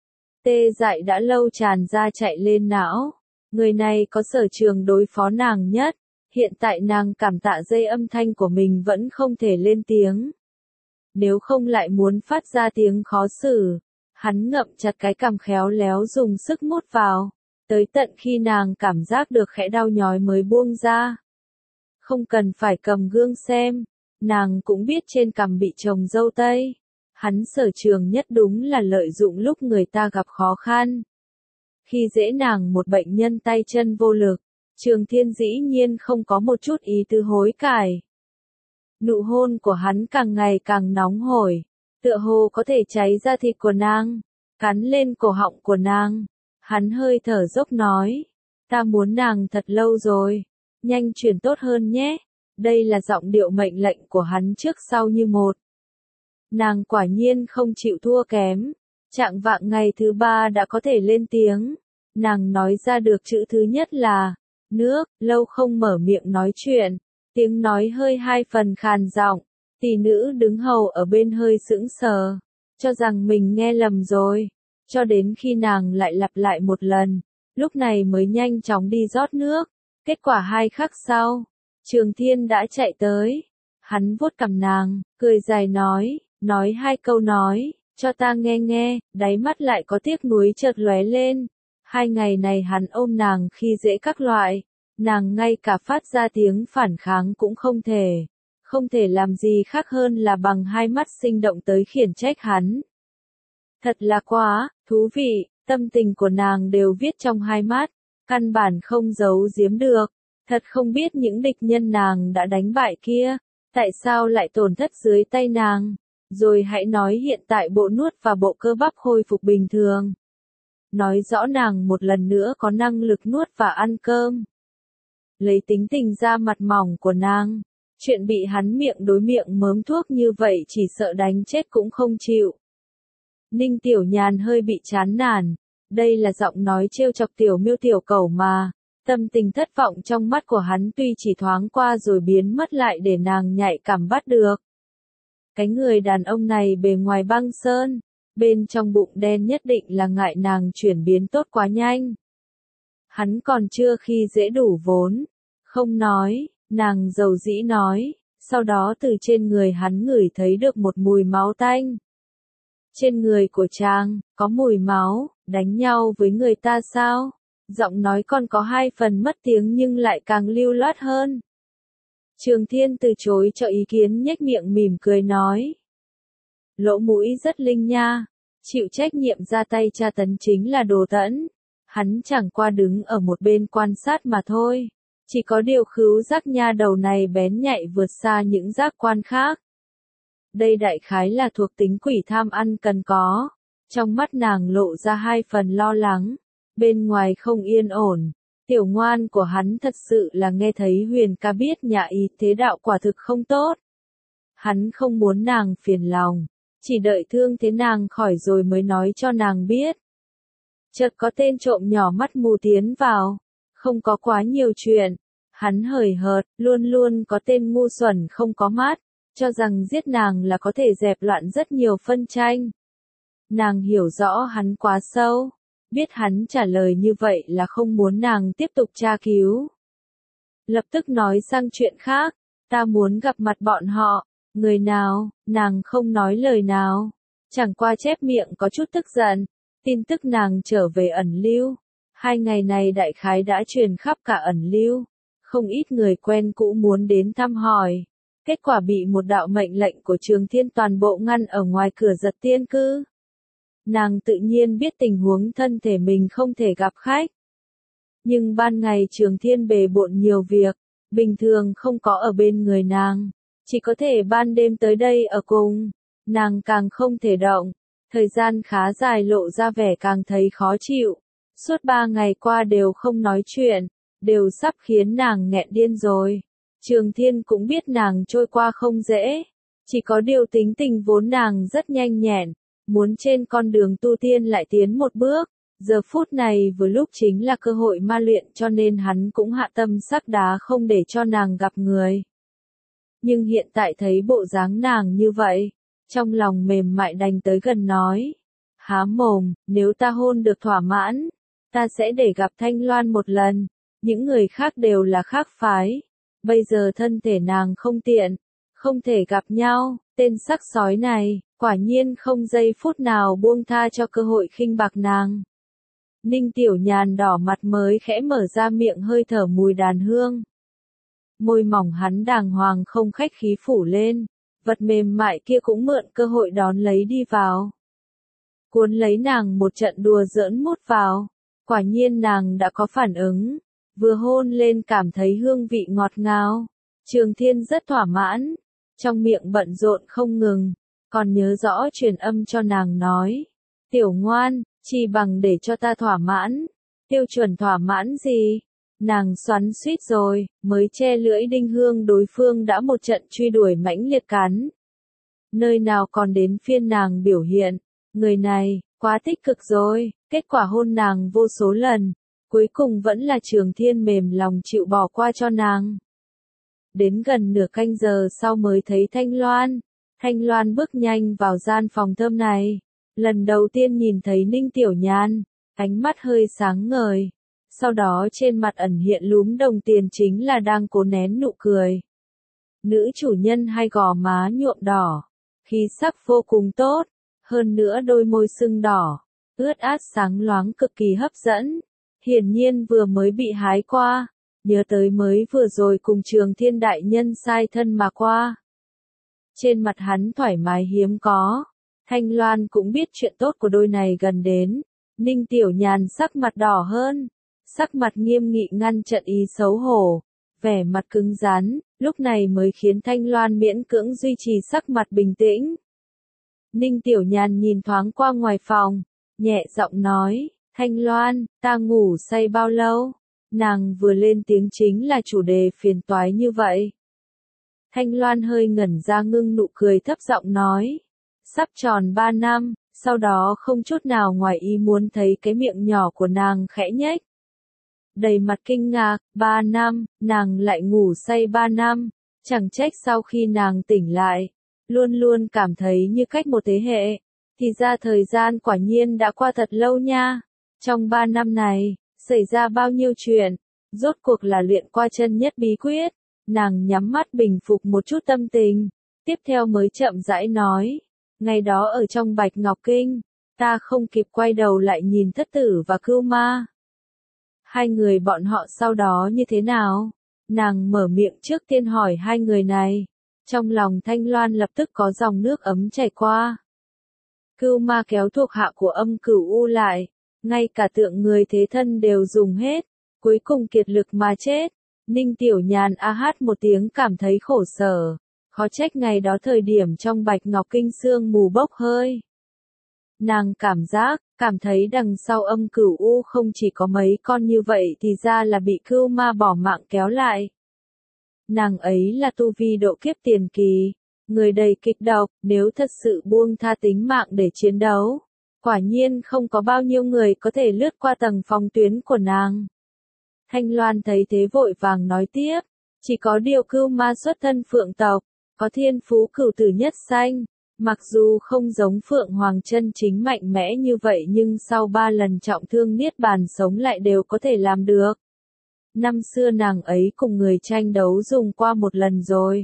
Tê dại đã lâu tràn ra chạy lên não, người này có sở trường đối phó nàng nhất, hiện tại nàng cảm tạ dây âm thanh của mình vẫn không thể lên tiếng. Nếu không lại muốn phát ra tiếng khó xử, hắn ngậm chặt cái cằm khéo léo dùng sức mút vào. Tới tận khi nàng cảm giác được khẽ đau nhói mới buông ra. Không cần phải cầm gương xem, nàng cũng biết trên cằm bị trồng râu tây. Hắn sở trường nhất đúng là lợi dụng lúc người ta gặp khó khăn. Khi dễ nàng một bệnh nhân tay chân vô lực, Trường Thiên dĩ nhiên không có một chút ý tư hối cải. Nụ hôn của hắn càng ngày càng nóng hổi, tựa hồ có thể cháy ra thịt của nàng, cắn lên cổ họng của nàng. Hắn hơi thở dốc nói, ta muốn nàng thật lâu rồi, nhanh chuyển tốt hơn nhé. Đây là giọng điệu mệnh lệnh của hắn trước sau như một. Nàng quả nhiên không chịu thua kém. Trạng vạng ngày thứ ba đã có thể lên tiếng. Nàng nói ra được chữ thứ nhất là nước, lâu không mở miệng nói chuyện. Tiếng nói hơi hai phần khàn giọng. Tỷ nữ đứng hầu ở bên hơi sững sờ, cho rằng mình nghe lầm rồi. Cho đến khi nàng lại lặp lại một lần, lúc này mới nhanh chóng đi rót nước. Kết quả hai khắc sau, Trường Thiên đã chạy tới. Hắn vuốt cằm nàng, cười dài nói, nói hai câu nói, cho ta nghe nghe, đáy mắt lại có tiếc nuối chợt lóe lên. Hai ngày này hắn ôm nàng khi dễ các loại, nàng ngay cả phát ra tiếng phản kháng cũng không thể. Không thể làm gì khác hơn là bằng hai mắt sinh động tới khiển trách hắn. Thật là quá, thú vị, tâm tình của nàng đều viết trong hai mắt, căn bản không giấu giếm được. Thật không biết những địch nhân nàng đã đánh bại kia, tại sao lại tổn thất dưới tay nàng. Rồi hãy nói hiện tại bộ nuốt và bộ cơ bắp khôi phục bình thường. Nói rõ nàng một lần nữa có năng lực nuốt và ăn cơm. Lấy tính tình ra mặt mỏng của nàng. Chuyện bị hắn miệng đối miệng mớm thuốc như vậy chỉ sợ đánh chết cũng không chịu. Ninh Tiểu Nhàn hơi bị chán nản. Đây là giọng nói trêu chọc Tiểu Miêu Tiểu Cẩu mà. Tâm tình thất vọng trong mắt của hắn tuy chỉ thoáng qua rồi biến mất lại để nàng nhạy cảm bắt được. Cái người đàn ông này bề ngoài băng sơn, bên trong bụng đen nhất định là ngại nàng chuyển biến tốt quá nhanh. Hắn còn chưa khi dễ đủ vốn. Không nói. Nàng dầu dĩ nói, sau đó từ trên người hắn ngửi thấy được một mùi máu tanh. Trên người của chàng, có mùi máu, đánh nhau với người ta sao? Giọng nói còn có hai phần mất tiếng nhưng lại càng lưu loát hơn. Trường Thiên từ chối cho ý kiến nhếch miệng mỉm cười nói. Lỗ mũi rất linh nha, chịu trách nhiệm ra tay tra tấn chính là Đồ Tẫn. Hắn chẳng qua đứng ở một bên quan sát mà thôi. Chỉ có điều khứu giác nha đầu này bén nhạy vượt xa những giác quan khác. Đây đại khái là thuộc tính quỷ tham ăn cần có. Trong mắt nàng lộ ra hai phần lo lắng. Bên ngoài không yên ổn. Tiểu ngoan của hắn thật sự là nghe thấy Huyền ca biết nhà ý thế đạo quả thực không tốt. Hắn không muốn nàng phiền lòng. Chỉ đợi thương thế nàng khỏi rồi mới nói cho nàng biết. Chợt có tên trộm nhỏ mắt mù tiến vào. Không có quá nhiều chuyện. Hắn hời hợt, luôn luôn có tên ngu xuẩn không có mắt, cho rằng giết nàng là có thể dẹp loạn rất nhiều phân tranh. Nàng hiểu rõ hắn quá sâu, biết hắn trả lời như vậy là không muốn nàng tiếp tục tra cứu. Lập tức nói sang chuyện khác, ta muốn gặp mặt bọn họ, người nào, nàng không nói lời nào, chẳng qua chép miệng có chút tức giận, tin tức nàng trở về ẩn lưu. Hai ngày này đại khái đã truyền khắp cả ẩn lưu, không ít người quen cũ muốn đến thăm hỏi. Kết quả bị một đạo mệnh lệnh của Trường Thiên toàn bộ ngăn ở ngoài cửa Giật Tiên Cư. Nàng tự nhiên biết tình huống thân thể mình không thể gặp khách. Nhưng ban ngày Trường Thiên bề bộn nhiều việc, bình thường không có ở bên người nàng, chỉ có thể ban đêm tới đây ở cùng. Nàng càng không thể động, thời gian khá dài lộ ra vẻ càng thấy khó chịu. Suốt ba ngày qua đều không nói chuyện, đều sắp khiến nàng nghẹn điên rồi. Trường Thiên cũng biết nàng trôi qua không dễ, chỉ có điều tính tình vốn nàng rất nhanh nhẹn, muốn trên con đường tu tiên lại tiến một bước. Giờ phút này vừa lúc chính là cơ hội ma luyện cho nên hắn cũng hạ tâm sắc đá không để cho nàng gặp người. Nhưng hiện tại thấy bộ dáng nàng như vậy, trong lòng mềm mại đành tới gần nói. Há mồm, nếu ta hôn được thỏa mãn, ta sẽ để gặp Thanh Loan một lần, những người khác đều là khác phái. Bây giờ thân thể nàng không tiện, không thể gặp nhau, tên sắc sói này, quả nhiên không giây phút nào buông tha cho cơ hội khinh bạc nàng. Ninh Tiểu Nhàn đỏ mặt mới khẽ mở ra miệng hơi thở mùi đàn hương. Môi mỏng hắn đàng hoàng không khách khí phủ lên, vật mềm mại kia cũng mượn cơ hội đón lấy đi vào. Cuốn lấy nàng một trận đùa giỡn mút vào, quả nhiên nàng đã có phản ứng, vừa hôn lên cảm thấy hương vị ngọt ngào. Trường Thiên rất thỏa mãn, trong miệng bận rộn không ngừng, còn nhớ rõ truyền âm cho nàng nói. Tiểu ngoan, chỉ bằng để cho ta thỏa mãn, tiêu chuẩn thỏa mãn gì? Nàng xoắn suýt rồi, mới che lưỡi đinh hương đối phương đã một trận truy đuổi mãnh liệt cắn. Nơi nào còn đến phiên nàng biểu hiện, người này, quá tích cực rồi, kết quả hôn nàng vô số lần, cuối cùng vẫn là Trường Thiên mềm lòng chịu bỏ qua cho nàng. Đến gần nửa canh giờ sau mới thấy Thanh Loan, Thanh Loan bước nhanh vào gian phòng thơm này, lần đầu tiên nhìn thấy Ninh Tiểu Nhan, ánh mắt hơi sáng ngời, sau đó trên mặt ẩn hiện lúm đồng tiền chính là đang cố nén nụ cười. Nữ chủ nhân hai gò má nhuộm đỏ, khí sắc vô cùng tốt, hơn nữa đôi môi sưng đỏ, ướt át sáng loáng cực kỳ hấp dẫn, hiển nhiên vừa mới bị hái qua, nhớ tới mới vừa rồi cùng Trường Thiên đại nhân sai thân mà qua. Trên mặt hắn thoải mái hiếm có, Thanh Loan cũng biết chuyện tốt của đôi này gần đến, Ninh Tiểu Nhàn sắc mặt đỏ hơn, sắc mặt nghiêm nghị ngăn trận ý xấu hổ, vẻ mặt cứng rắn, lúc này mới khiến Thanh Loan miễn cưỡng duy trì sắc mặt bình tĩnh. Ninh Tiểu Nhàn nhìn thoáng qua ngoài phòng, nhẹ giọng nói, Thanh Loan, ta ngủ say bao lâu? Nàng vừa lên tiếng chính là chủ đề phiền toái như vậy. Thanh Loan hơi ngẩn ra ngưng nụ cười thấp giọng nói, sắp tròn ba năm, sau đó không chút nào ngoài ý muốn thấy cái miệng nhỏ của nàng khẽ nhếch. Đầy mặt kinh ngạc, ba năm, nàng lại ngủ say ba năm, chẳng trách sau khi nàng tỉnh lại, luôn luôn cảm thấy như cách một thế hệ, thì ra thời gian quả nhiên đã qua thật lâu nha. Trong ba năm này, xảy ra bao nhiêu chuyện, rốt cuộc là luyện qua chân nhất bí quyết, nàng nhắm mắt bình phục một chút tâm tình, tiếp theo mới chậm rãi nói, ngày đó ở trong Bạch Ngọc Kinh, ta không kịp quay đầu lại nhìn Thất Tử và Cưu Ma. Hai người bọn họ sau đó như thế nào? Nàng mở miệng trước tiên hỏi hai người này, trong lòng Thanh Loan lập tức có dòng nước ấm chảy qua. Cưu Ma kéo thuộc hạ của Âm Cửu U lại, ngay cả tượng người thế thân đều dùng hết, cuối cùng kiệt lực mà chết. Ninh Tiểu Nhàn a hát một tiếng cảm thấy khổ sở, khó trách ngày đó thời điểm trong Bạch Ngọc Kinh sương mù bốc hơi. Nàng cảm giác, cảm thấy đằng sau Âm Cửu U không chỉ có mấy con như vậy thì ra là bị Cưu Ma bỏ mạng kéo lại. Nàng ấy là tu vi độ kiếp tiền kỳ, người đầy kịch độc, nếu thật sự buông tha tính mạng để chiến đấu, quả nhiên không có bao nhiêu người có thể lướt qua tầng phòng tuyến của nàng. Thanh Loan thấy thế vội vàng nói tiếp, chỉ có điều Cưu Ma xuất thân phượng tộc, có thiên phú cửu tử nhất sanh, mặc dù không giống Phượng Hoàng chân chính mạnh mẽ như vậy nhưng sau ba lần trọng thương niết bàn sống lại đều có thể làm được. Năm xưa nàng ấy cùng người tranh đấu dùng qua một lần rồi.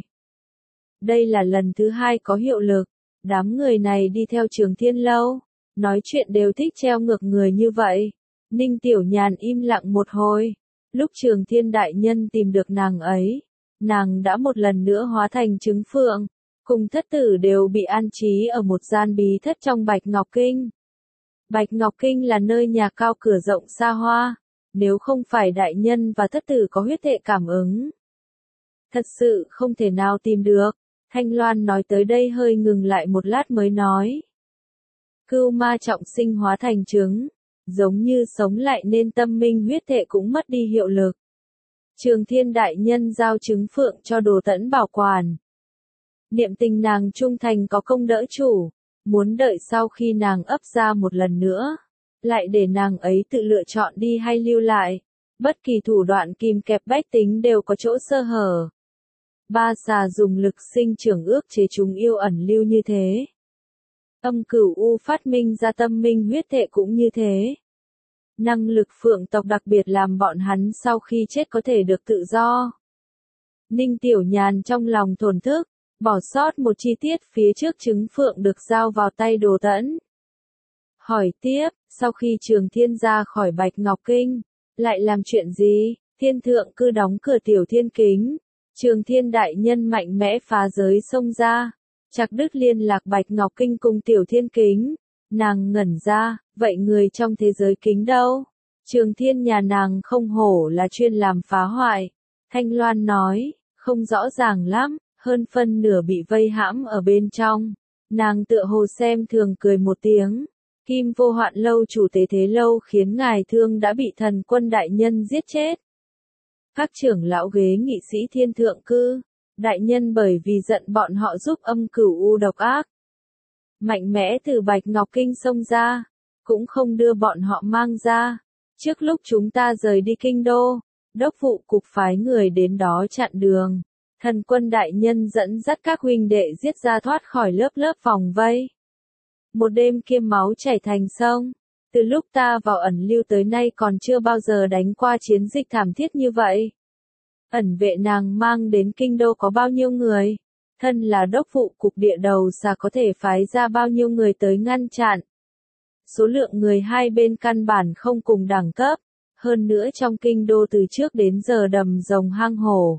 Đây là lần thứ hai có hiệu lực, đám người này đi theo Trường Thiên lâu, nói chuyện đều thích treo ngược người như vậy. Ninh Tiểu Nhàn im lặng một hồi, lúc Trường Thiên đại nhân tìm được nàng ấy, nàng đã một lần nữa hóa thành trứng phượng, cùng Thất Tử đều bị an trí ở một gian bí thất trong Bạch Ngọc Kinh. Bạch Ngọc Kinh là nơi nhà cao cửa rộng xa hoa, nếu không phải đại nhân và Thất Tử có huyết hệ cảm ứng, thật sự không thể nào tìm được. Thanh Loan nói tới đây hơi ngừng lại một lát mới nói. Cưu Ma trọng sinh hóa thành trứng, giống như sống lại nên tâm minh huyết hệ cũng mất đi hiệu lực. Trường Thiên đại nhân giao trứng phượng cho Đồ Tẫn bảo quản. Niệm tình nàng trung thành có công đỡ chủ, muốn đợi sau khi nàng ấp ra một lần nữa, lại để nàng ấy tự lựa chọn đi hay lưu lại. Bất kỳ thủ đoạn kìm kẹp bách tính đều có chỗ sơ hở. Ba xà dùng lực sinh trưởng ước chế chúng yêu ẩn lưu như thế. Âm Cửu U phát minh ra tâm minh huyết hệ cũng như thế. Năng lực phượng tộc đặc biệt làm bọn hắn sau khi chết có thể được tự do. Ninh Tiểu Nhàn trong lòng thổn thức, bỏ sót một chi tiết phía trước trứng phượng được giao vào tay Đồ Tẫn. Hỏi tiếp, sau khi Trường Thiên ra khỏi Bạch Ngọc Kinh, lại làm chuyện gì? Thiên thượng cư đóng cửa Tiểu Thiên Kính. Trường Thiên đại nhân mạnh mẽ phá giới xông ra, chặt đứt liên lạc Bạch Ngọc Kinh cùng Tiểu Thiên Kính. Nàng ngẩn ra, vậy người trong thế giới kính đâu? Trường Thiên nhà nàng không hổ là chuyên làm phá hoại. Thanh Loan nói, không rõ ràng lắm, hơn phân nửa bị vây hãm ở bên trong. Nàng tựa hồ xem thường cười một tiếng. Kim Vô Hoạn lâu chủ Tế Thế lâu khiến ngài thương đã bị thần quân đại nhân giết chết. Các trưởng lão ghế nghị sĩ thiên thượng cư, đại nhân bởi vì giận bọn họ giúp âm cửu u độc ác. Mạnh mẽ từ Bạch Ngọc Kinh xông ra, cũng không đưa bọn họ mang ra. Trước lúc chúng ta rời đi kinh đô, đốc vụ cục phái người đến đó chặn đường. Thần quân đại nhân dẫn dắt các huynh đệ giết ra thoát khỏi lớp lớp vòng vây. Một đêm kia máu chảy thành sông. Từ lúc ta vào ẩn lưu tới nay còn chưa bao giờ đánh qua chiến dịch thảm thiết như vậy. Ẩn vệ nàng mang đến kinh đô có bao nhiêu người? Thân là đốc vụ cục địa đầu xà có thể phái ra bao nhiêu người tới ngăn chặn? Số lượng người hai bên căn bản không cùng đẳng cấp. Hơn nữa trong kinh đô từ trước đến giờ đầm rồng hang hổ.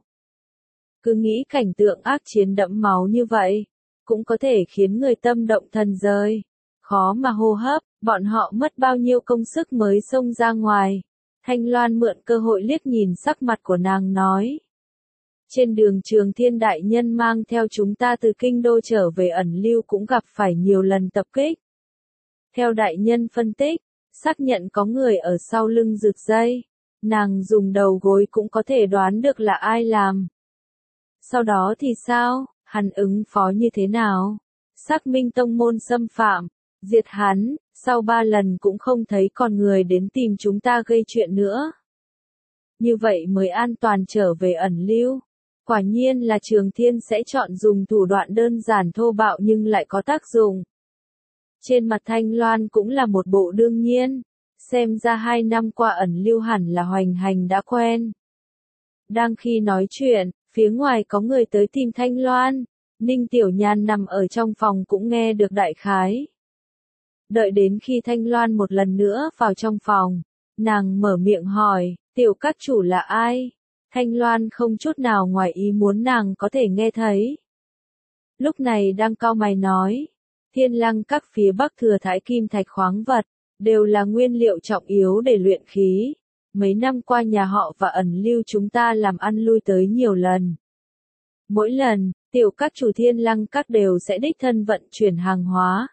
Cứ nghĩ cảnh tượng ác chiến đẫm máu như vậy, cũng có thể khiến người tâm động thần rơi. Khó mà hô hấp, bọn họ mất bao nhiêu công sức mới xông ra ngoài. Thanh Loan mượn cơ hội liếc nhìn sắc mặt của nàng nói. Trên đường Trường Thiên đại nhân mang theo chúng ta từ kinh đô trở về ẩn lưu cũng gặp phải nhiều lần tập kích. Theo đại nhân phân tích, xác nhận có người ở sau lưng rực dây. Nàng dùng đầu gối cũng có thể đoán được là ai làm. Sau đó thì sao, hắn ứng phó như thế nào? Xác minh tông môn xâm phạm, diệt hắn, sau ba lần cũng không thấy còn người đến tìm chúng ta gây chuyện nữa. Như vậy mới an toàn trở về ẩn lưu. Quả nhiên là Trường Thiên sẽ chọn dùng thủ đoạn đơn giản thô bạo nhưng lại có tác dụng. Trên mặt Thanh Loan cũng là một bộ đương nhiên, xem ra hai năm qua ẩn lưu hẳn là hoành hành đã quen. Đang khi nói chuyện, phía ngoài có người tới tìm Thanh Loan, Ninh Tiểu Nhan nằm ở trong phòng cũng nghe được đại khái. Đợi đến khi Thanh Loan một lần nữa vào trong phòng, nàng mở miệng hỏi, tiểu các chủ là ai? Thanh Loan không chút nào ngoài ý muốn nàng có thể nghe thấy. Lúc này đang cau mày nói, Thiên Lăng các phía bắc thừa thải kim thạch khoáng vật, đều là nguyên liệu trọng yếu để luyện khí. Mấy năm qua nhà họ và ẩn lưu chúng ta làm ăn lui tới nhiều lần. Mỗi lần, tiểu các chủ Thiên Lăng các đều sẽ đích thân vận chuyển hàng hóa.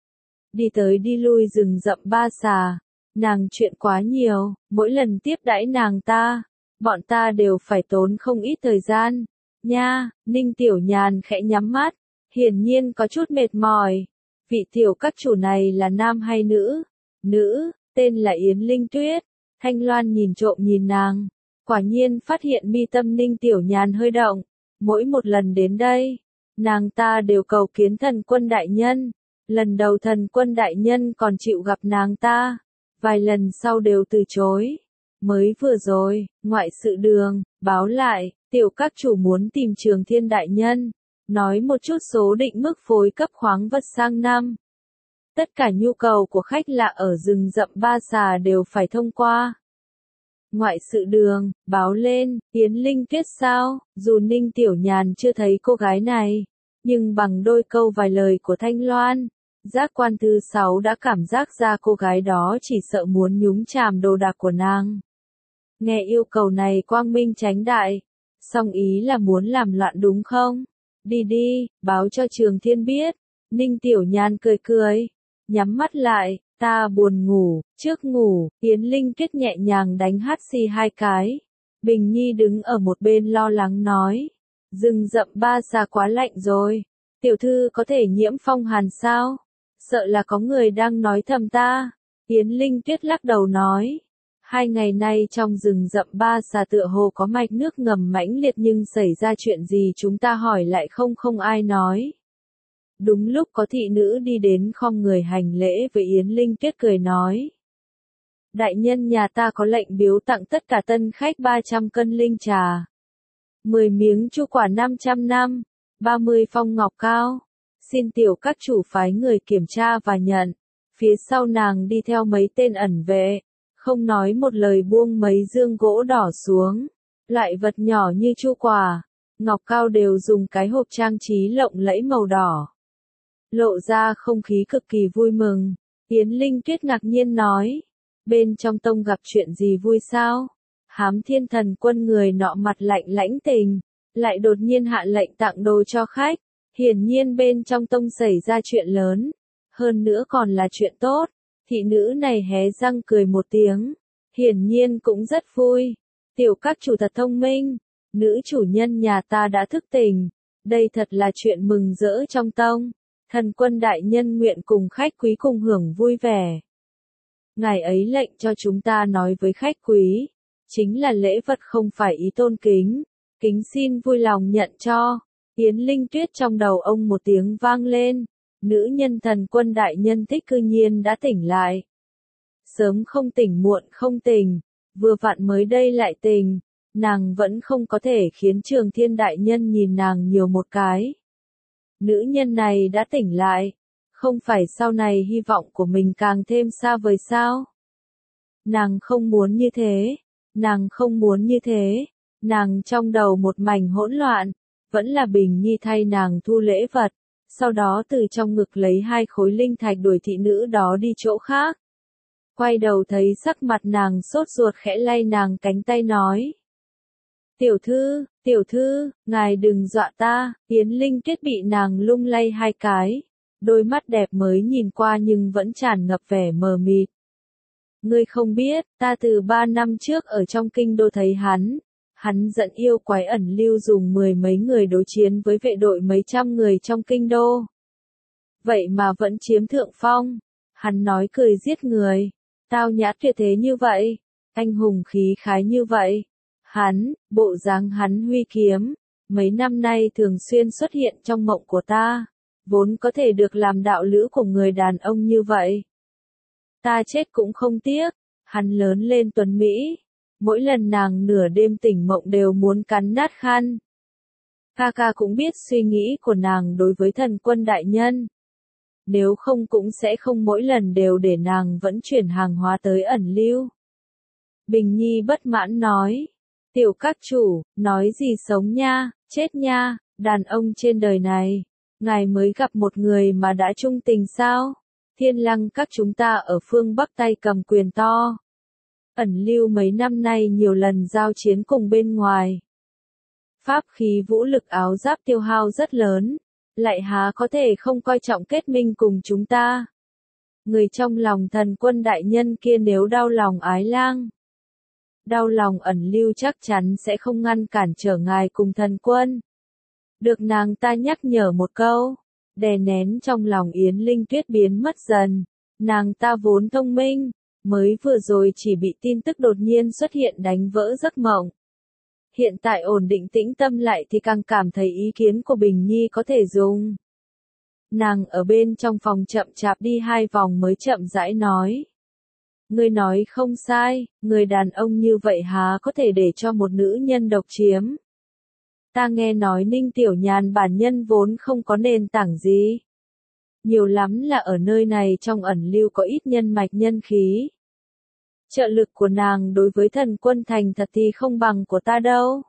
Đi tới đi lui rừng rậm ba xà, nàng chuyện quá nhiều, mỗi lần tiếp đãi nàng ta, bọn ta đều phải tốn không ít thời gian. Nha, Ninh Tiểu Nhàn khẽ nhắm mắt, hiển nhiên có chút mệt mỏi. Vị tiểu các chủ này là nam hay nữ? Nữ, tên là Yến Linh Tuyết. Thanh Loan nhìn trộm nhìn nàng, quả nhiên phát hiện mi tâm Ninh Tiểu Nhàn hơi động. Mỗi một lần đến đây, nàng ta đều cầu kiến thần quân đại nhân. Lần đầu thần quân đại nhân còn chịu gặp nàng ta, vài lần sau đều từ chối. Mới vừa rồi, ngoại sự đường, báo lại, tiểu các chủ muốn tìm Trường Thiên đại nhân, nói một chút số định mức phối cấp khoáng vật sang năm. Tất cả nhu cầu của khách lạ ở rừng rậm ba xà đều phải thông qua. Ngoại sự đường, báo lên, Yến Linh Tuyết sao, dù Ninh Tiểu Nhàn chưa thấy cô gái này, nhưng bằng đôi câu vài lời của Thanh Loan, giác quan thứ sáu đã cảm giác ra cô gái đó chỉ sợ muốn nhúng chàm đồ đạc của nàng. Nghe yêu cầu này quang minh chánh đại, song ý là muốn làm loạn đúng không? Đi đi, báo cho Trường Thiên biết. Ninh Tiểu Nhan cười cười, nhắm mắt lại, ta buồn ngủ, trước ngủ, Yến Linh Tuyết nhẹ nhàng đánh hắt xì hai cái. Bình Nhi đứng ở một bên lo lắng nói, rừng rậm ba xà quá lạnh rồi, tiểu thư có thể nhiễm phong hàn sao? Sợ là có người đang nói thầm ta. Yến Linh Tuyết lắc đầu nói, hai ngày nay trong rừng rậm ba xà tựa hồ có mạch nước ngầm mãnh liệt nhưng xảy ra chuyện gì chúng ta hỏi lại không không ai nói. Đúng lúc có thị nữ đi đến khom người hành lễ với Yến Linh Tuyết cười nói. Đại nhân nhà ta có lệnh biếu tặng tất cả tân khách ba trăm cân linh trà, mười miếng chu quả năm trăm năm, ba mươi phong ngọc cao. Xin tiểu các chủ phái người kiểm tra và nhận. Phía sau nàng đi theo mấy tên ẩn vệ, không nói một lời buông mấy dương gỗ đỏ xuống. Loại vật nhỏ như chu quả, ngọc cao đều dùng cái hộp trang trí lộng lẫy màu đỏ. Lộ ra không khí cực kỳ vui mừng. Yến Linh Tuyết ngạc nhiên nói, bên trong tông gặp chuyện gì vui sao? Hám Thiên Thần Quân người nọ mặt lạnh lãnh tình, lại đột nhiên hạ lệnh tặng đồ cho khách. Hiển nhiên bên trong tông xảy ra chuyện lớn, hơn nữa còn là chuyện tốt. Thị nữ này hé răng cười một tiếng, hiển nhiên cũng rất vui. Tiểu các chủ thật thông minh, nữ chủ nhân nhà ta đã thức tỉnh, đây thật là chuyện mừng rỡ trong tông. Thần quân đại nhân nguyện cùng khách quý cùng hưởng vui vẻ. Ngài ấy lệnh cho chúng ta nói với khách quý, chính là lễ vật không phải ý tôn kính, kính xin vui lòng nhận cho. Yến Linh Tuyết trong đầu ông một tiếng vang lên, nữ nhân thần quân đại nhân thích cư nhiên đã tỉnh lại. Sớm không tỉnh muộn không tỉnh, vừa vặn mới đây lại tỉnh, nàng vẫn không có thể khiến Trường Thiên đại nhân nhìn nàng nhiều một cái. Nữ nhân này đã tỉnh lại, không phải sau này hy vọng của mình càng thêm xa vời sao? Nàng không muốn như thế, nàng không muốn như thế, nàng trong đầu một mảnh hỗn loạn, vẫn là Bình Nhi thay nàng thu lễ vật, sau đó từ trong ngực lấy hai khối linh thạch đuổi thị nữ đó đi chỗ khác. Quay đầu thấy sắc mặt nàng sốt ruột khẽ lay nàng cánh tay nói. Tiểu thư, tiểu thư, ngài đừng dọa ta. Yến Linh Tuyết bị nàng lung lay hai cái, đôi mắt đẹp mới nhìn qua nhưng vẫn tràn ngập vẻ mờ mịt. Ngươi không biết, ta từ ba năm trước ở trong kinh đô thấy hắn, hắn dẫn yêu quái ẩn lưu dùng mười mấy người đối chiến với vệ đội mấy trăm người trong kinh đô. Vậy mà vẫn chiếm thượng phong, hắn nói cười giết người, tao nhã tuyệt thế như vậy, anh hùng khí khái như vậy. Hắn, bộ dáng hắn huy kiếm, mấy năm nay thường xuyên xuất hiện trong mộng của ta, vốn có thể được làm đạo lữ của người đàn ông như vậy. Ta chết cũng không tiếc, hắn lớn lên tuấn Mỹ, mỗi lần nàng nửa đêm tỉnh mộng đều muốn cắn nát khăn. Ca ca cũng biết suy nghĩ của nàng đối với thần quân đại nhân. Nếu không cũng sẽ không mỗi lần đều để nàng vẫn chuyển hàng hóa tới ẩn lưu. Bình Nhi bất mãn nói. Tiểu các chủ, nói gì sống nha, chết nha, đàn ông trên đời này, ngài mới gặp một người mà đã trung tình sao? Thiên Lăng các chúng ta ở phương Bắc tay cầm quyền to. Ẩn lưu mấy năm nay nhiều lần giao chiến cùng bên ngoài. Pháp khí vũ lực áo giáp tiêu hao rất lớn, lại há có thể không coi trọng kết minh cùng chúng ta. Người trong lòng thần quân đại nhân kia nếu đau lòng ái lang. Đau lòng ẩn lưu chắc chắn sẽ không ngăn cản trở ngài cùng thần quân. Được nàng ta nhắc nhở một câu, đè nén trong lòng Yến Linh Tuyết biến mất dần. Nàng ta vốn thông minh, mới vừa rồi chỉ bị tin tức đột nhiên xuất hiện đánh vỡ giấc mộng. Hiện tại ổn định tĩnh tâm lại thì càng cảm thấy ý kiến của Bình Nhi có thể dùng. Nàng ở bên trong phòng chậm chạp đi hai vòng mới chậm rãi nói. Ngươi nói không sai, người đàn ông như vậy há có thể để cho một nữ nhân độc chiếm. Ta nghe nói Ninh Tiểu Nhàn bản nhân vốn không có nền tảng gì. Nhiều lắm là ở nơi này trong ẩn lưu có ít nhân mạch nhân khí. Trợ lực của nàng đối với thần quân thành thật thì không bằng của ta đâu.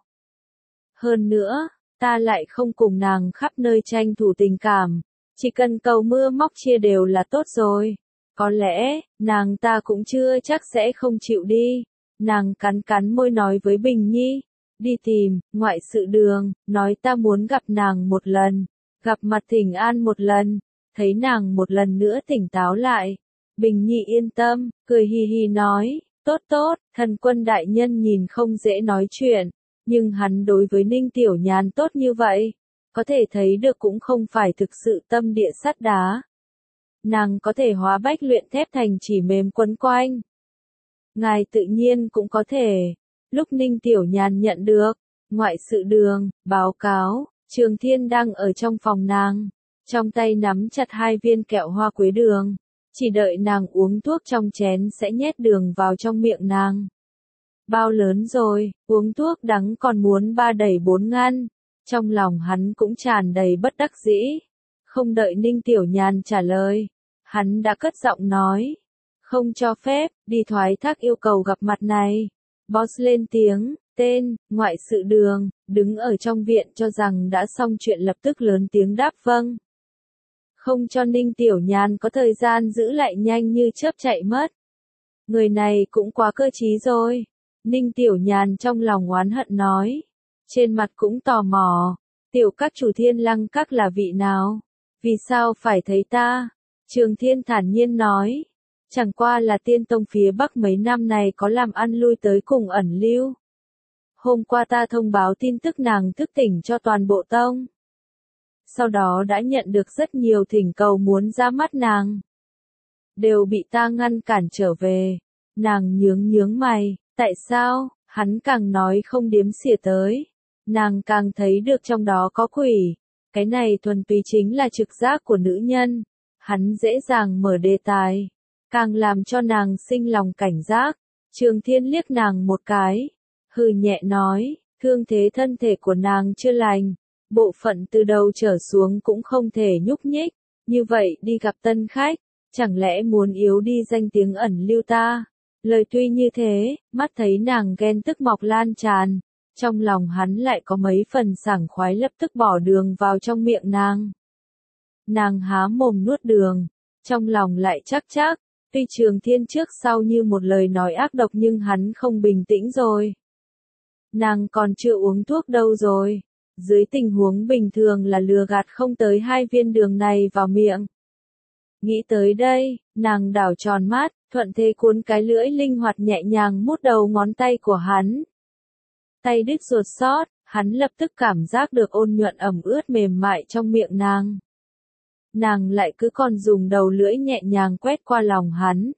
Hơn nữa, ta lại không cùng nàng khắp nơi tranh thủ tình cảm, chỉ cần cầu mưa móc chia đều là tốt rồi. Có lẽ, nàng ta cũng chưa chắc sẽ không chịu đi. Nàng cắn cắn môi nói với Bình Nhi, đi tìm, ngoại sự đường, nói ta muốn gặp nàng một lần, gặp mặt thỉnh an một lần, thấy nàng một lần nữa tỉnh táo lại. Bình Nhi yên tâm, cười hì hì nói, tốt tốt, thần quân đại nhân nhìn không dễ nói chuyện, nhưng hắn đối với Ninh Tiểu Nhàn tốt như vậy, có thể thấy được cũng không phải thực sự tâm địa sắt đá. Nàng có thể hóa bách luyện thép thành chỉ mềm quấn quanh. Ngài tự nhiên cũng có thể. Lúc Ninh Tiểu Nhàn nhận được, ngoại sự đường, báo cáo, Trường Thiên đang ở trong phòng nàng, trong tay nắm chặt hai viên kẹo hoa quế đường, chỉ đợi nàng uống thuốc trong chén sẽ nhét đường vào trong miệng nàng. Bao lớn rồi, uống thuốc đắng còn muốn ba đẩy bốn ngăn, trong lòng hắn cũng tràn đầy bất đắc dĩ. Không đợi Ninh Tiểu Nhàn trả lời, hắn đã cất giọng nói, không cho phép, đi thoái thác yêu cầu gặp mặt này. Boss lên tiếng, tên, ngoại sự đường, đứng ở trong viện cho rằng đã xong chuyện lập tức lớn tiếng đáp vâng. Không cho Ninh Tiểu Nhàn có thời gian giữ lại nhanh như chớp chạy mất. Người này cũng quá cơ trí rồi. Ninh Tiểu Nhàn trong lòng oán hận nói. Trên mặt cũng tò mò. Tiểu các chủ Thiên Lăng các là vị nào? Vì sao phải thấy ta? Trường Thiên thản nhiên nói. Chẳng qua là tiên tông phía Bắc mấy năm này có làm ăn lui tới cùng ẩn lưu. Hôm qua ta thông báo tin tức nàng thức tỉnh cho toàn bộ tông. Sau đó đã nhận được rất nhiều thỉnh cầu muốn ra mắt nàng. Đều bị ta ngăn cản trở về. Nàng nhướng nhướng mày, tại sao? Hắn càng nói không điếm xỉa tới. Nàng càng thấy được trong đó có quỷ. Cái này thuần túy chính là trực giác của nữ nhân. Hắn dễ dàng mở đề tài. Càng làm cho nàng sinh lòng cảnh giác. Trường Thiên liếc nàng một cái. Hừ nhẹ nói, thương thế thân thể của nàng chưa lành. Bộ phận từ đầu trở xuống cũng không thể nhúc nhích. Như vậy đi gặp tân khách. Chẳng lẽ muốn yếu đi danh tiếng ẩn lưu ta? Lời tuy như thế, mắt thấy nàng ghen tức mọc lan tràn. Trong lòng hắn lại có mấy phần sảng khoái lập tức bỏ đường vào trong miệng nàng. Nàng há mồm nuốt đường, trong lòng lại chắc chắc, tuy Trường Thiên trước sau như một lời nói ác độc nhưng hắn không bình tĩnh rồi. Nàng còn chưa uống thuốc đâu rồi, dưới tình huống bình thường là lừa gạt không tới hai viên đường này vào miệng. Nghĩ tới đây, nàng đảo tròn mắt, thuận thế cuốn cái lưỡi linh hoạt nhẹ nhàng mút đầu ngón tay của hắn. Tay đứt ruột xót, hắn lập tức cảm giác được ôn nhuận ẩm ướt mềm mại trong miệng nàng. Nàng lại cứ còn dùng đầu lưỡi nhẹ nhàng quét qua lòng hắn.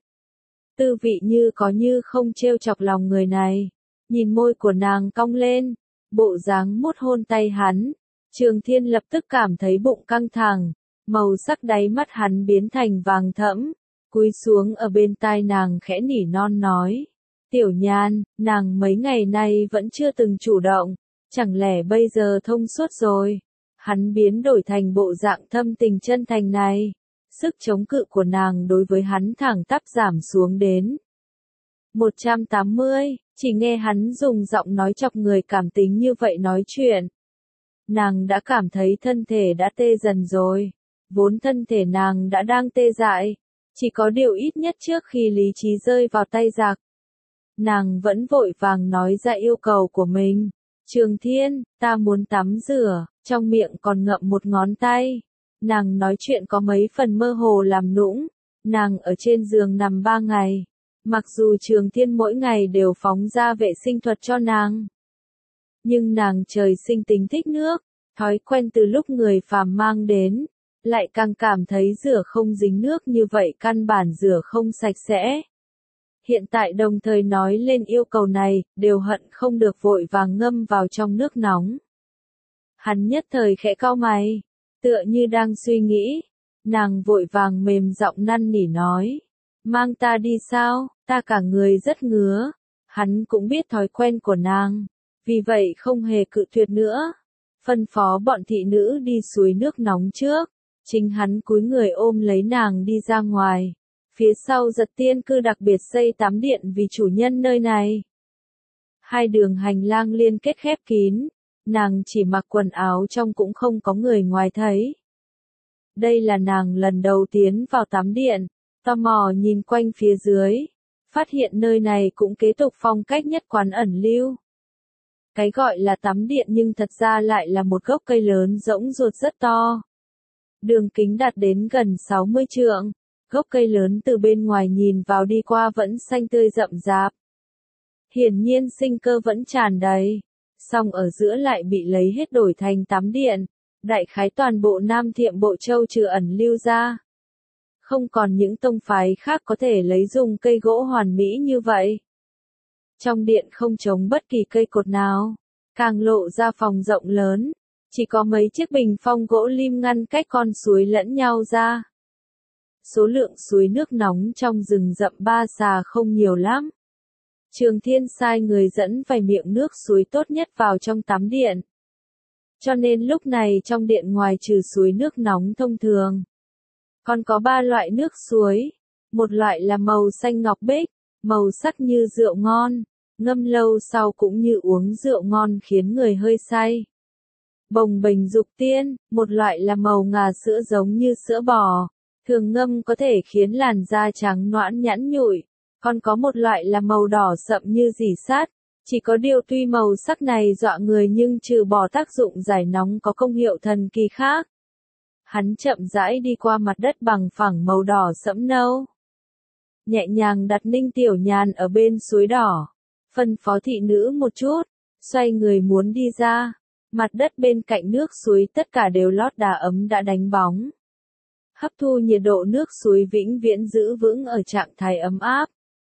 Tư vị như có như không trêu chọc lòng người này. Nhìn môi của nàng cong lên, bộ dáng mút hôn tay hắn. Trường Thiên lập tức cảm thấy bụng căng thẳng, màu sắc đáy mắt hắn biến thành vàng thẫm. Cúi xuống ở bên tai nàng khẽ nỉ non nói. Tiểu Nhan, nàng mấy ngày nay vẫn chưa từng chủ động, chẳng lẽ bây giờ thông suốt rồi? Hắn biến đổi thành bộ dạng thâm tình chân thành này. Sức chống cự của nàng đối với hắn thẳng tắp giảm xuống đến một trăm tám mươi, chỉ nghe hắn dùng giọng nói chọc người cảm tính như vậy nói chuyện. Nàng đã cảm thấy thân thể đã tê dần rồi, vốn thân thể nàng đã đang tê dại, chỉ có điều ít nhất trước khi lý trí rơi vào tay giặc. Nàng vẫn vội vàng nói ra yêu cầu của mình. Trường Thiên, ta muốn tắm rửa, trong miệng còn ngậm một ngón tay. Nàng nói chuyện có mấy phần mơ hồ làm nũng. Nàng ở trên giường nằm ba ngày. Mặc dù Trường Thiên mỗi ngày đều phóng ra vệ sinh thuật cho nàng. Nhưng nàng trời sinh tính thích nước, thói quen từ lúc người phàm mang đến. Lại càng cảm thấy rửa không dính nước như vậy căn bản rửa không sạch sẽ. Hiện tại đồng thời nói lên yêu cầu này, đều hận không được vội vàng ngâm vào trong nước nóng. Hắn nhất thời khẽ cau mày, tựa như đang suy nghĩ. Nàng vội vàng mềm giọng năn nỉ nói. Mang ta đi sao, ta cả người rất ngứa. Hắn cũng biết thói quen của nàng, vì vậy không hề cự tuyệt nữa. Phân phó bọn thị nữ đi suối nước nóng trước. Chính hắn cúi người ôm lấy nàng đi ra ngoài. Phía sau Giật Tiên cư đặc biệt xây tắm điện vì chủ nhân nơi này. Hai đường hành lang liên kết khép kín, nàng chỉ mặc quần áo trong cũng không có người ngoài thấy. Đây là nàng lần đầu tiến vào tắm điện, tò mò nhìn quanh phía dưới, phát hiện nơi này cũng kế tục phong cách nhất quán ẩn lưu. Cái gọi là tắm điện nhưng thật ra lại là một gốc cây lớn rỗng ruột rất to. Đường kính đạt đến gần sáu mươi trượng. Gốc cây lớn từ bên ngoài nhìn vào đi qua vẫn xanh tươi rậm rạp. Hiển nhiên sinh cơ vẫn tràn đầy. Song ở giữa lại bị lấy hết đổi thành tắm điện. Đại khái toàn bộ Nam Thiệm Bộ Châu trừ ẩn lưu ra. Không còn những tông phái khác có thể lấy dùng cây gỗ hoàn mỹ như vậy. Trong điện không trống bất kỳ cây cột nào. Càng lộ ra phòng rộng lớn. Chỉ có mấy chiếc bình phong gỗ lim ngăn cách con suối lẫn nhau ra. Số lượng suối nước nóng trong rừng rậm Ba Xà không nhiều lắm. Trường Thiên sai người dẫn vài miệng nước suối tốt nhất vào trong tắm điện. Cho nên lúc này trong điện ngoài trừ suối nước nóng thông thường, còn có ba loại nước suối. Một loại là màu xanh ngọc bích, màu sắc như rượu ngon, ngâm lâu sau cũng như uống rượu ngon khiến người hơi say. Bồng bềnh dục tiên, một loại là màu ngà sữa giống như sữa bò. Thường ngâm có thể khiến làn da trắng nõn nhẵn nhụi, còn có một loại là màu đỏ sậm như rỉ sắt, chỉ có điều tuy màu sắc này dọa người nhưng trừ bỏ tác dụng giải nóng có công hiệu thần kỳ khác. Hắn chậm rãi đi qua mặt đất bằng phẳng màu đỏ sẫm nâu. Nhẹ nhàng đặt Ninh Tiểu Nhàn ở bên suối đỏ, phân phó thị nữ một chút, xoay người muốn đi ra. Mặt đất bên cạnh nước suối tất cả đều lót đá ấm đã đánh bóng. Hấp thu nhiệt độ nước suối vĩnh viễn giữ vững ở trạng thái ấm áp.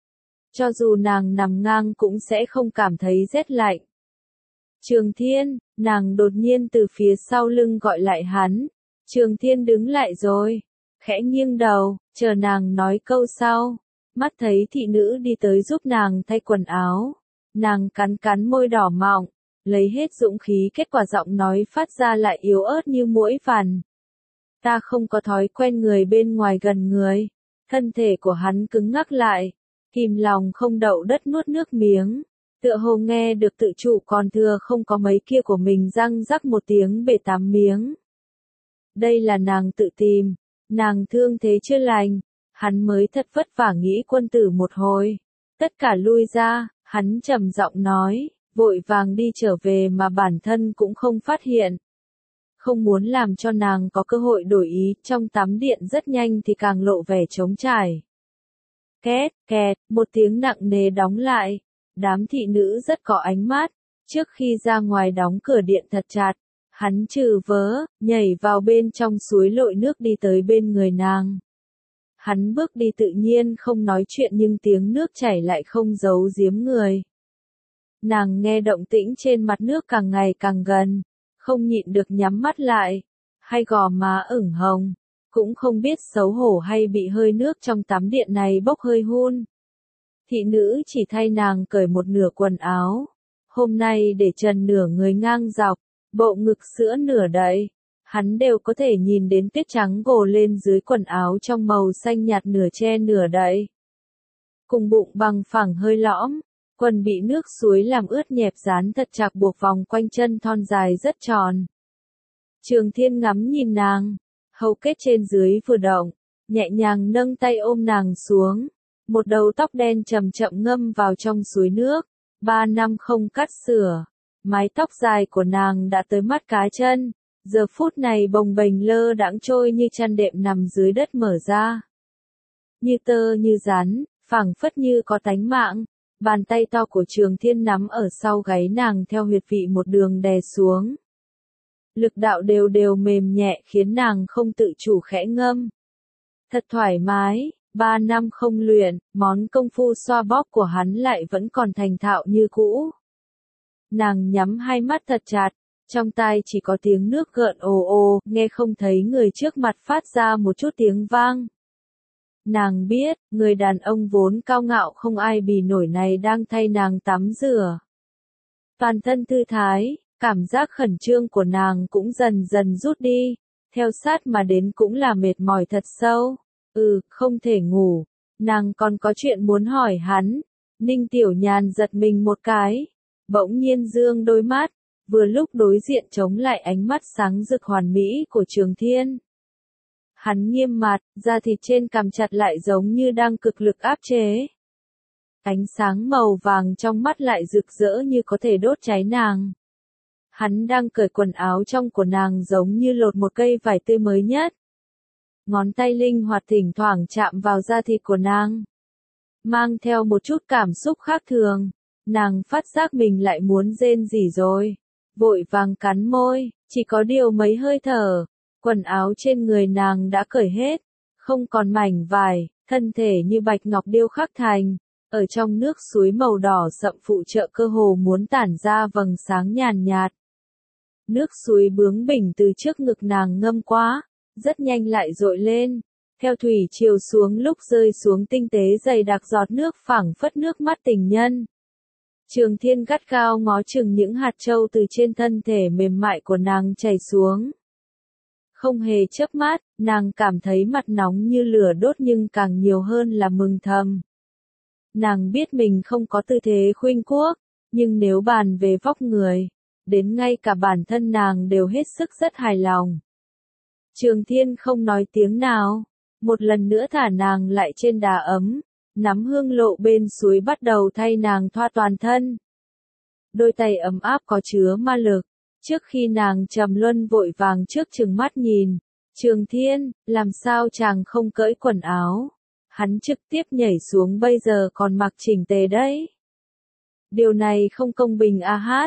Cho dù nàng nằm ngang cũng sẽ không cảm thấy rét lạnh. Trường Thiên, nàng đột nhiên từ phía sau lưng gọi lại hắn. Trường Thiên đứng lại rồi. Khẽ nghiêng đầu, chờ nàng nói câu sau. Mắt thấy thị nữ đi tới giúp nàng thay quần áo. Nàng cắn cắn môi đỏ mọng, lấy hết dũng khí, kết quả giọng nói phát ra lại yếu ớt như muỗi vằn. Ta không có thói quen người bên ngoài gần người. Thân thể của hắn cứng ngắc lại, kìm lòng không đậu đất nuốt nước miếng. Tựa hồ nghe được tự chủ còn thừa không có mấy kia của mình răng rắc một tiếng bể tám miếng. Đây là nàng tự tìm, nàng thương thế chưa lành, hắn mới thật vất vả nghĩ quân tử một hồi. Tất cả lui ra, hắn trầm giọng nói, vội vàng đi trở về mà bản thân cũng không phát hiện. Không muốn làm cho nàng có cơ hội đổi ý, trong tắm điện rất nhanh thì càng lộ vẻ trống trải. Két, kẹt, một tiếng nặng nề đóng lại. Đám thị nữ rất có ánh mắt, trước khi ra ngoài đóng cửa điện thật chặt, hắn trừ vớ, nhảy vào bên trong suối lội nước đi tới bên người nàng. Hắn bước đi tự nhiên không nói chuyện nhưng tiếng nước chảy lại không giấu giếm người. Nàng nghe động tĩnh trên mặt nước càng ngày càng gần, không nhịn được nhắm mắt lại, hai gò má ửng hồng, cũng không biết xấu hổ hay bị hơi nước trong tắm điện này bốc hơi hun. Thị nữ chỉ thay nàng cởi một nửa quần áo, hôm nay để trần nửa người ngang dọc, bộ ngực sữa nửa đậy, hắn đều có thể nhìn đến tuyết trắng gồ lên dưới quần áo trong màu xanh nhạt nửa che nửa đậy. Cùng bụng bằng phẳng hơi lõm, quần bị nước suối làm ướt nhẹp dán thật chặt buộc vòng quanh chân thon dài rất tròn. Trường Thiên ngắm nhìn nàng, hầu kết trên dưới vừa động, nhẹ nhàng nâng tay ôm nàng xuống. Một đầu tóc đen chậm chậm ngâm vào trong suối nước, ba năm không cắt sửa, mái tóc dài của nàng đã tới mắt cá chân, giờ phút này bồng bềnh lơ đãng trôi như chăn đệm nằm dưới đất mở ra. Như tơ như rắn, phảng phất như có tánh mạng, bàn tay to của Trường Thiên nắm ở sau gáy nàng theo huyệt vị một đường đè xuống. Lực đạo đều đều mềm nhẹ khiến nàng không tự chủ khẽ ngâm. Thật thoải mái. Ba năm không luyện, món công phu xoa bóp của hắn lại vẫn còn thành thạo như cũ. Nàng nhắm hai mắt thật chặt, trong tai chỉ có tiếng nước gợn ồ ồ, nghe không thấy người trước mặt phát ra một chút tiếng vang. Nàng biết, người đàn ông vốn cao ngạo không ai bì nổi này đang thay nàng tắm rửa. Toàn thân thư thái, cảm giác khẩn trương của nàng cũng dần dần rút đi, theo sát mà đến cũng là mệt mỏi thật sâu. Ừ, không thể ngủ, nàng còn có chuyện muốn hỏi hắn. Ninh Tiểu Nhàn giật mình một cái, bỗng nhiên dương đôi mắt, vừa lúc đối diện chống lại ánh mắt sáng rực hoàn mỹ của Trường Thiên. Hắn nghiêm mặt, da thịt trên cằm chặt lại giống như đang cực lực áp chế. Ánh sáng màu vàng trong mắt lại rực rỡ như có thể đốt cháy nàng. Hắn đang cởi quần áo trong của nàng giống như lột một cây vải tươi mới nhất. Ngón tay linh hoạt thỉnh thoảng chạm vào da thịt của nàng. Mang theo một chút cảm xúc khác thường, nàng phát giác mình lại muốn rên rỉ rồi. Vội vàng cắn môi, chỉ có điều mấy hơi thở, quần áo trên người nàng đã cởi hết, không còn mảnh vải, thân thể như bạch ngọc điêu khắc thành, ở trong nước suối màu đỏ sậm phụ trợ cơ hồ muốn tản ra vầng sáng nhàn nhạt. Nước suối bướng bỉnh từ trước ngực nàng ngâm quá, rất nhanh lại dội lên, theo thủy chiều xuống lúc rơi xuống tinh tế dày đặc giọt nước phảng phất nước mắt tình nhân. Trường Thiên gắt gao ngó chừng những hạt châu từ trên thân thể mềm mại của nàng chảy xuống. Không hề chớp mắt, nàng cảm thấy mặt nóng như lửa đốt nhưng càng nhiều hơn là mừng thầm. Nàng biết mình không có tư thế khuynh quốc, nhưng nếu bàn về vóc người, đến ngay cả bản thân nàng đều hết sức rất hài lòng. Trường Thiên không nói tiếng nào, một lần nữa thả nàng lại trên đá ấm, nắm hương lộ bên suối bắt đầu thay nàng thoa toàn thân. Đôi tay ấm áp có chứa ma lực, trước khi nàng trầm luân vội vàng trước chừng mắt nhìn, Trường Thiên, làm sao chàng không cởi quần áo, hắn trực tiếp nhảy xuống bây giờ còn mặc chỉnh tề đấy. Điều này không công bình a hát,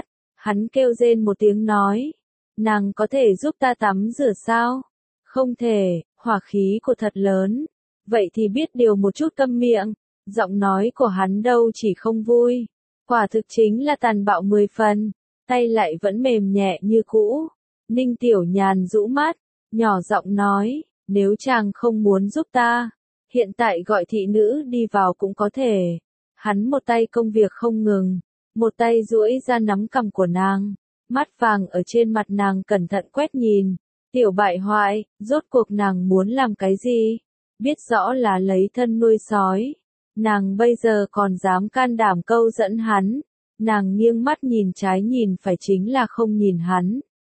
Hắn kêu rên một tiếng nói, nàng có thể giúp ta tắm rửa sao? Không thể, hỏa khí của thật lớn. Vậy thì biết điều một chút câm miệng. Giọng nói của hắn đâu chỉ không vui, quả thực chính là tàn bạo mười phần, tay lại vẫn mềm nhẹ như cũ. Ninh Tiểu Nhàn rũ mắt, nhỏ giọng nói, nếu chàng không muốn giúp ta, hiện tại gọi thị nữ đi vào cũng có thể. Hắn một tay công việc không ngừng, một tay duỗi ra nắm cằm của nàng, mắt vàng ở trên mặt nàng cẩn thận quét nhìn. Tiểu bại hoại, rốt cuộc nàng muốn làm cái gì? Biết rõ là lấy thân nuôi sói. Nàng bây giờ còn dám can đảm câu dẫn hắn. Nàng nghiêng mắt nhìn trái nhìn phải chính là không nhìn hắn.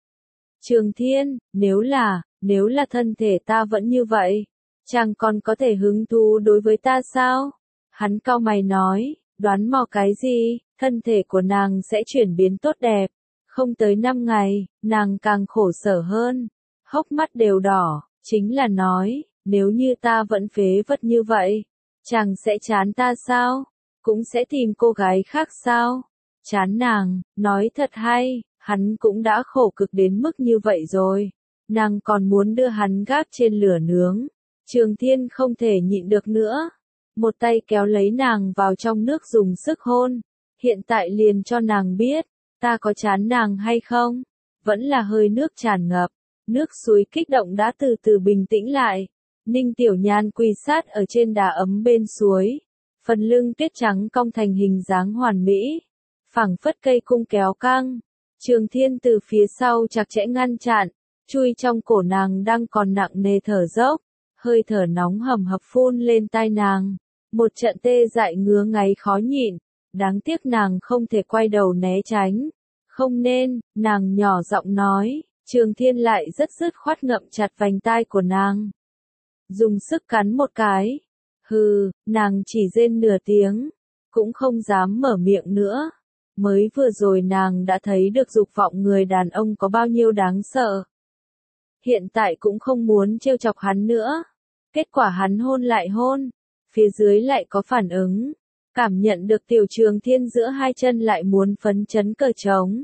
Trường Thiên, nếu là, nếu là thân thể ta vẫn như vậy, chàng còn có thể hứng thú đối với ta sao? Hắn cau mày nói, đoán mò cái gì, thân thể của nàng sẽ chuyển biến tốt đẹp. Không tới năm ngày, nàng càng khổ sở hơn. Hốc mắt đều đỏ, chính là nói, nếu như ta vẫn phế vật như vậy, chàng sẽ chán ta sao? Cũng sẽ tìm cô gái khác sao? Chán nàng, nói thật hay, hắn cũng đã khổ cực đến mức như vậy rồi. Nàng còn muốn đưa hắn gác trên lửa nướng. Trường Thiên không thể nhịn được nữa. Một tay kéo lấy nàng vào trong nước dùng sức hôn. Hiện tại liền cho nàng biết, ta có chán nàng hay không? Vẫn là hơi nước tràn ngập. Nước suối kích động đã từ từ bình tĩnh lại. Ninh Tiểu Nhan quỳ sát ở trên đá ấm bên suối. Phần lưng tuyết trắng cong thành hình dáng hoàn mỹ. Phảng phất cây cung kéo căng. Trường Thiên từ phía sau chặt chẽ ngăn chặn. Chui trong cổ nàng đang còn nặng nề thở dốc. Hơi thở nóng hầm hập phun lên tai nàng. Một trận tê dại ngứa ngáy khó nhịn. Đáng tiếc nàng không thể quay đầu né tránh. Không nên, nàng nhỏ giọng nói. Trường Thiên lại rất dứt khoát ngậm chặt vành tai của nàng. Dùng sức cắn một cái. Hừ, nàng chỉ rên nửa tiếng. Cũng không dám mở miệng nữa. Mới vừa rồi nàng đã thấy được dục vọng người đàn ông có bao nhiêu đáng sợ. Hiện tại cũng không muốn trêu chọc hắn nữa. Kết quả hắn hôn lại hôn. Phía dưới lại có phản ứng. Cảm nhận được Tiểu Trường Thiên giữa hai chân lại muốn phấn chấn cờ trống.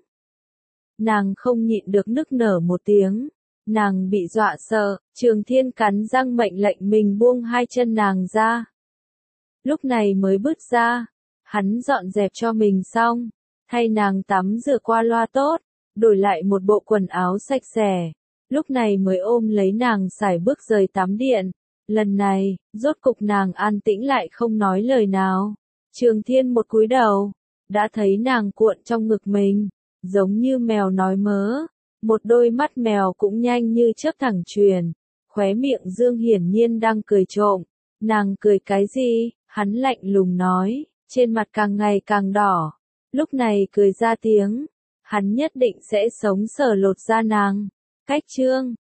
Nàng không nhịn được nức nở một tiếng. Nàng bị dọa sợ, Trường Thiên cắn răng mệnh lệnh mình buông hai chân nàng ra. Lúc này mới bước ra. Hắn dọn dẹp cho mình xong. Thay nàng tắm rửa qua loa tốt. Đổi lại một bộ quần áo sạch sẽ. Lúc này mới ôm lấy nàng sải bước rời tắm điện. Lần này, rốt cục nàng an tĩnh lại không nói lời nào. Trường Thiên một cúi đầu. Đã thấy nàng cuộn trong ngực mình. Giống như mèo nói mớ. Một đôi mắt mèo cũng nhanh như chớp thẳng truyền. Khóe miệng Dương hiển nhiên đang cười trộm. Nàng cười cái gì? Hắn lạnh lùng nói. Trên mặt càng ngày càng đỏ. Lúc này cười ra tiếng. Hắn nhất định sẽ sống sờ lột da nàng. Cách chương.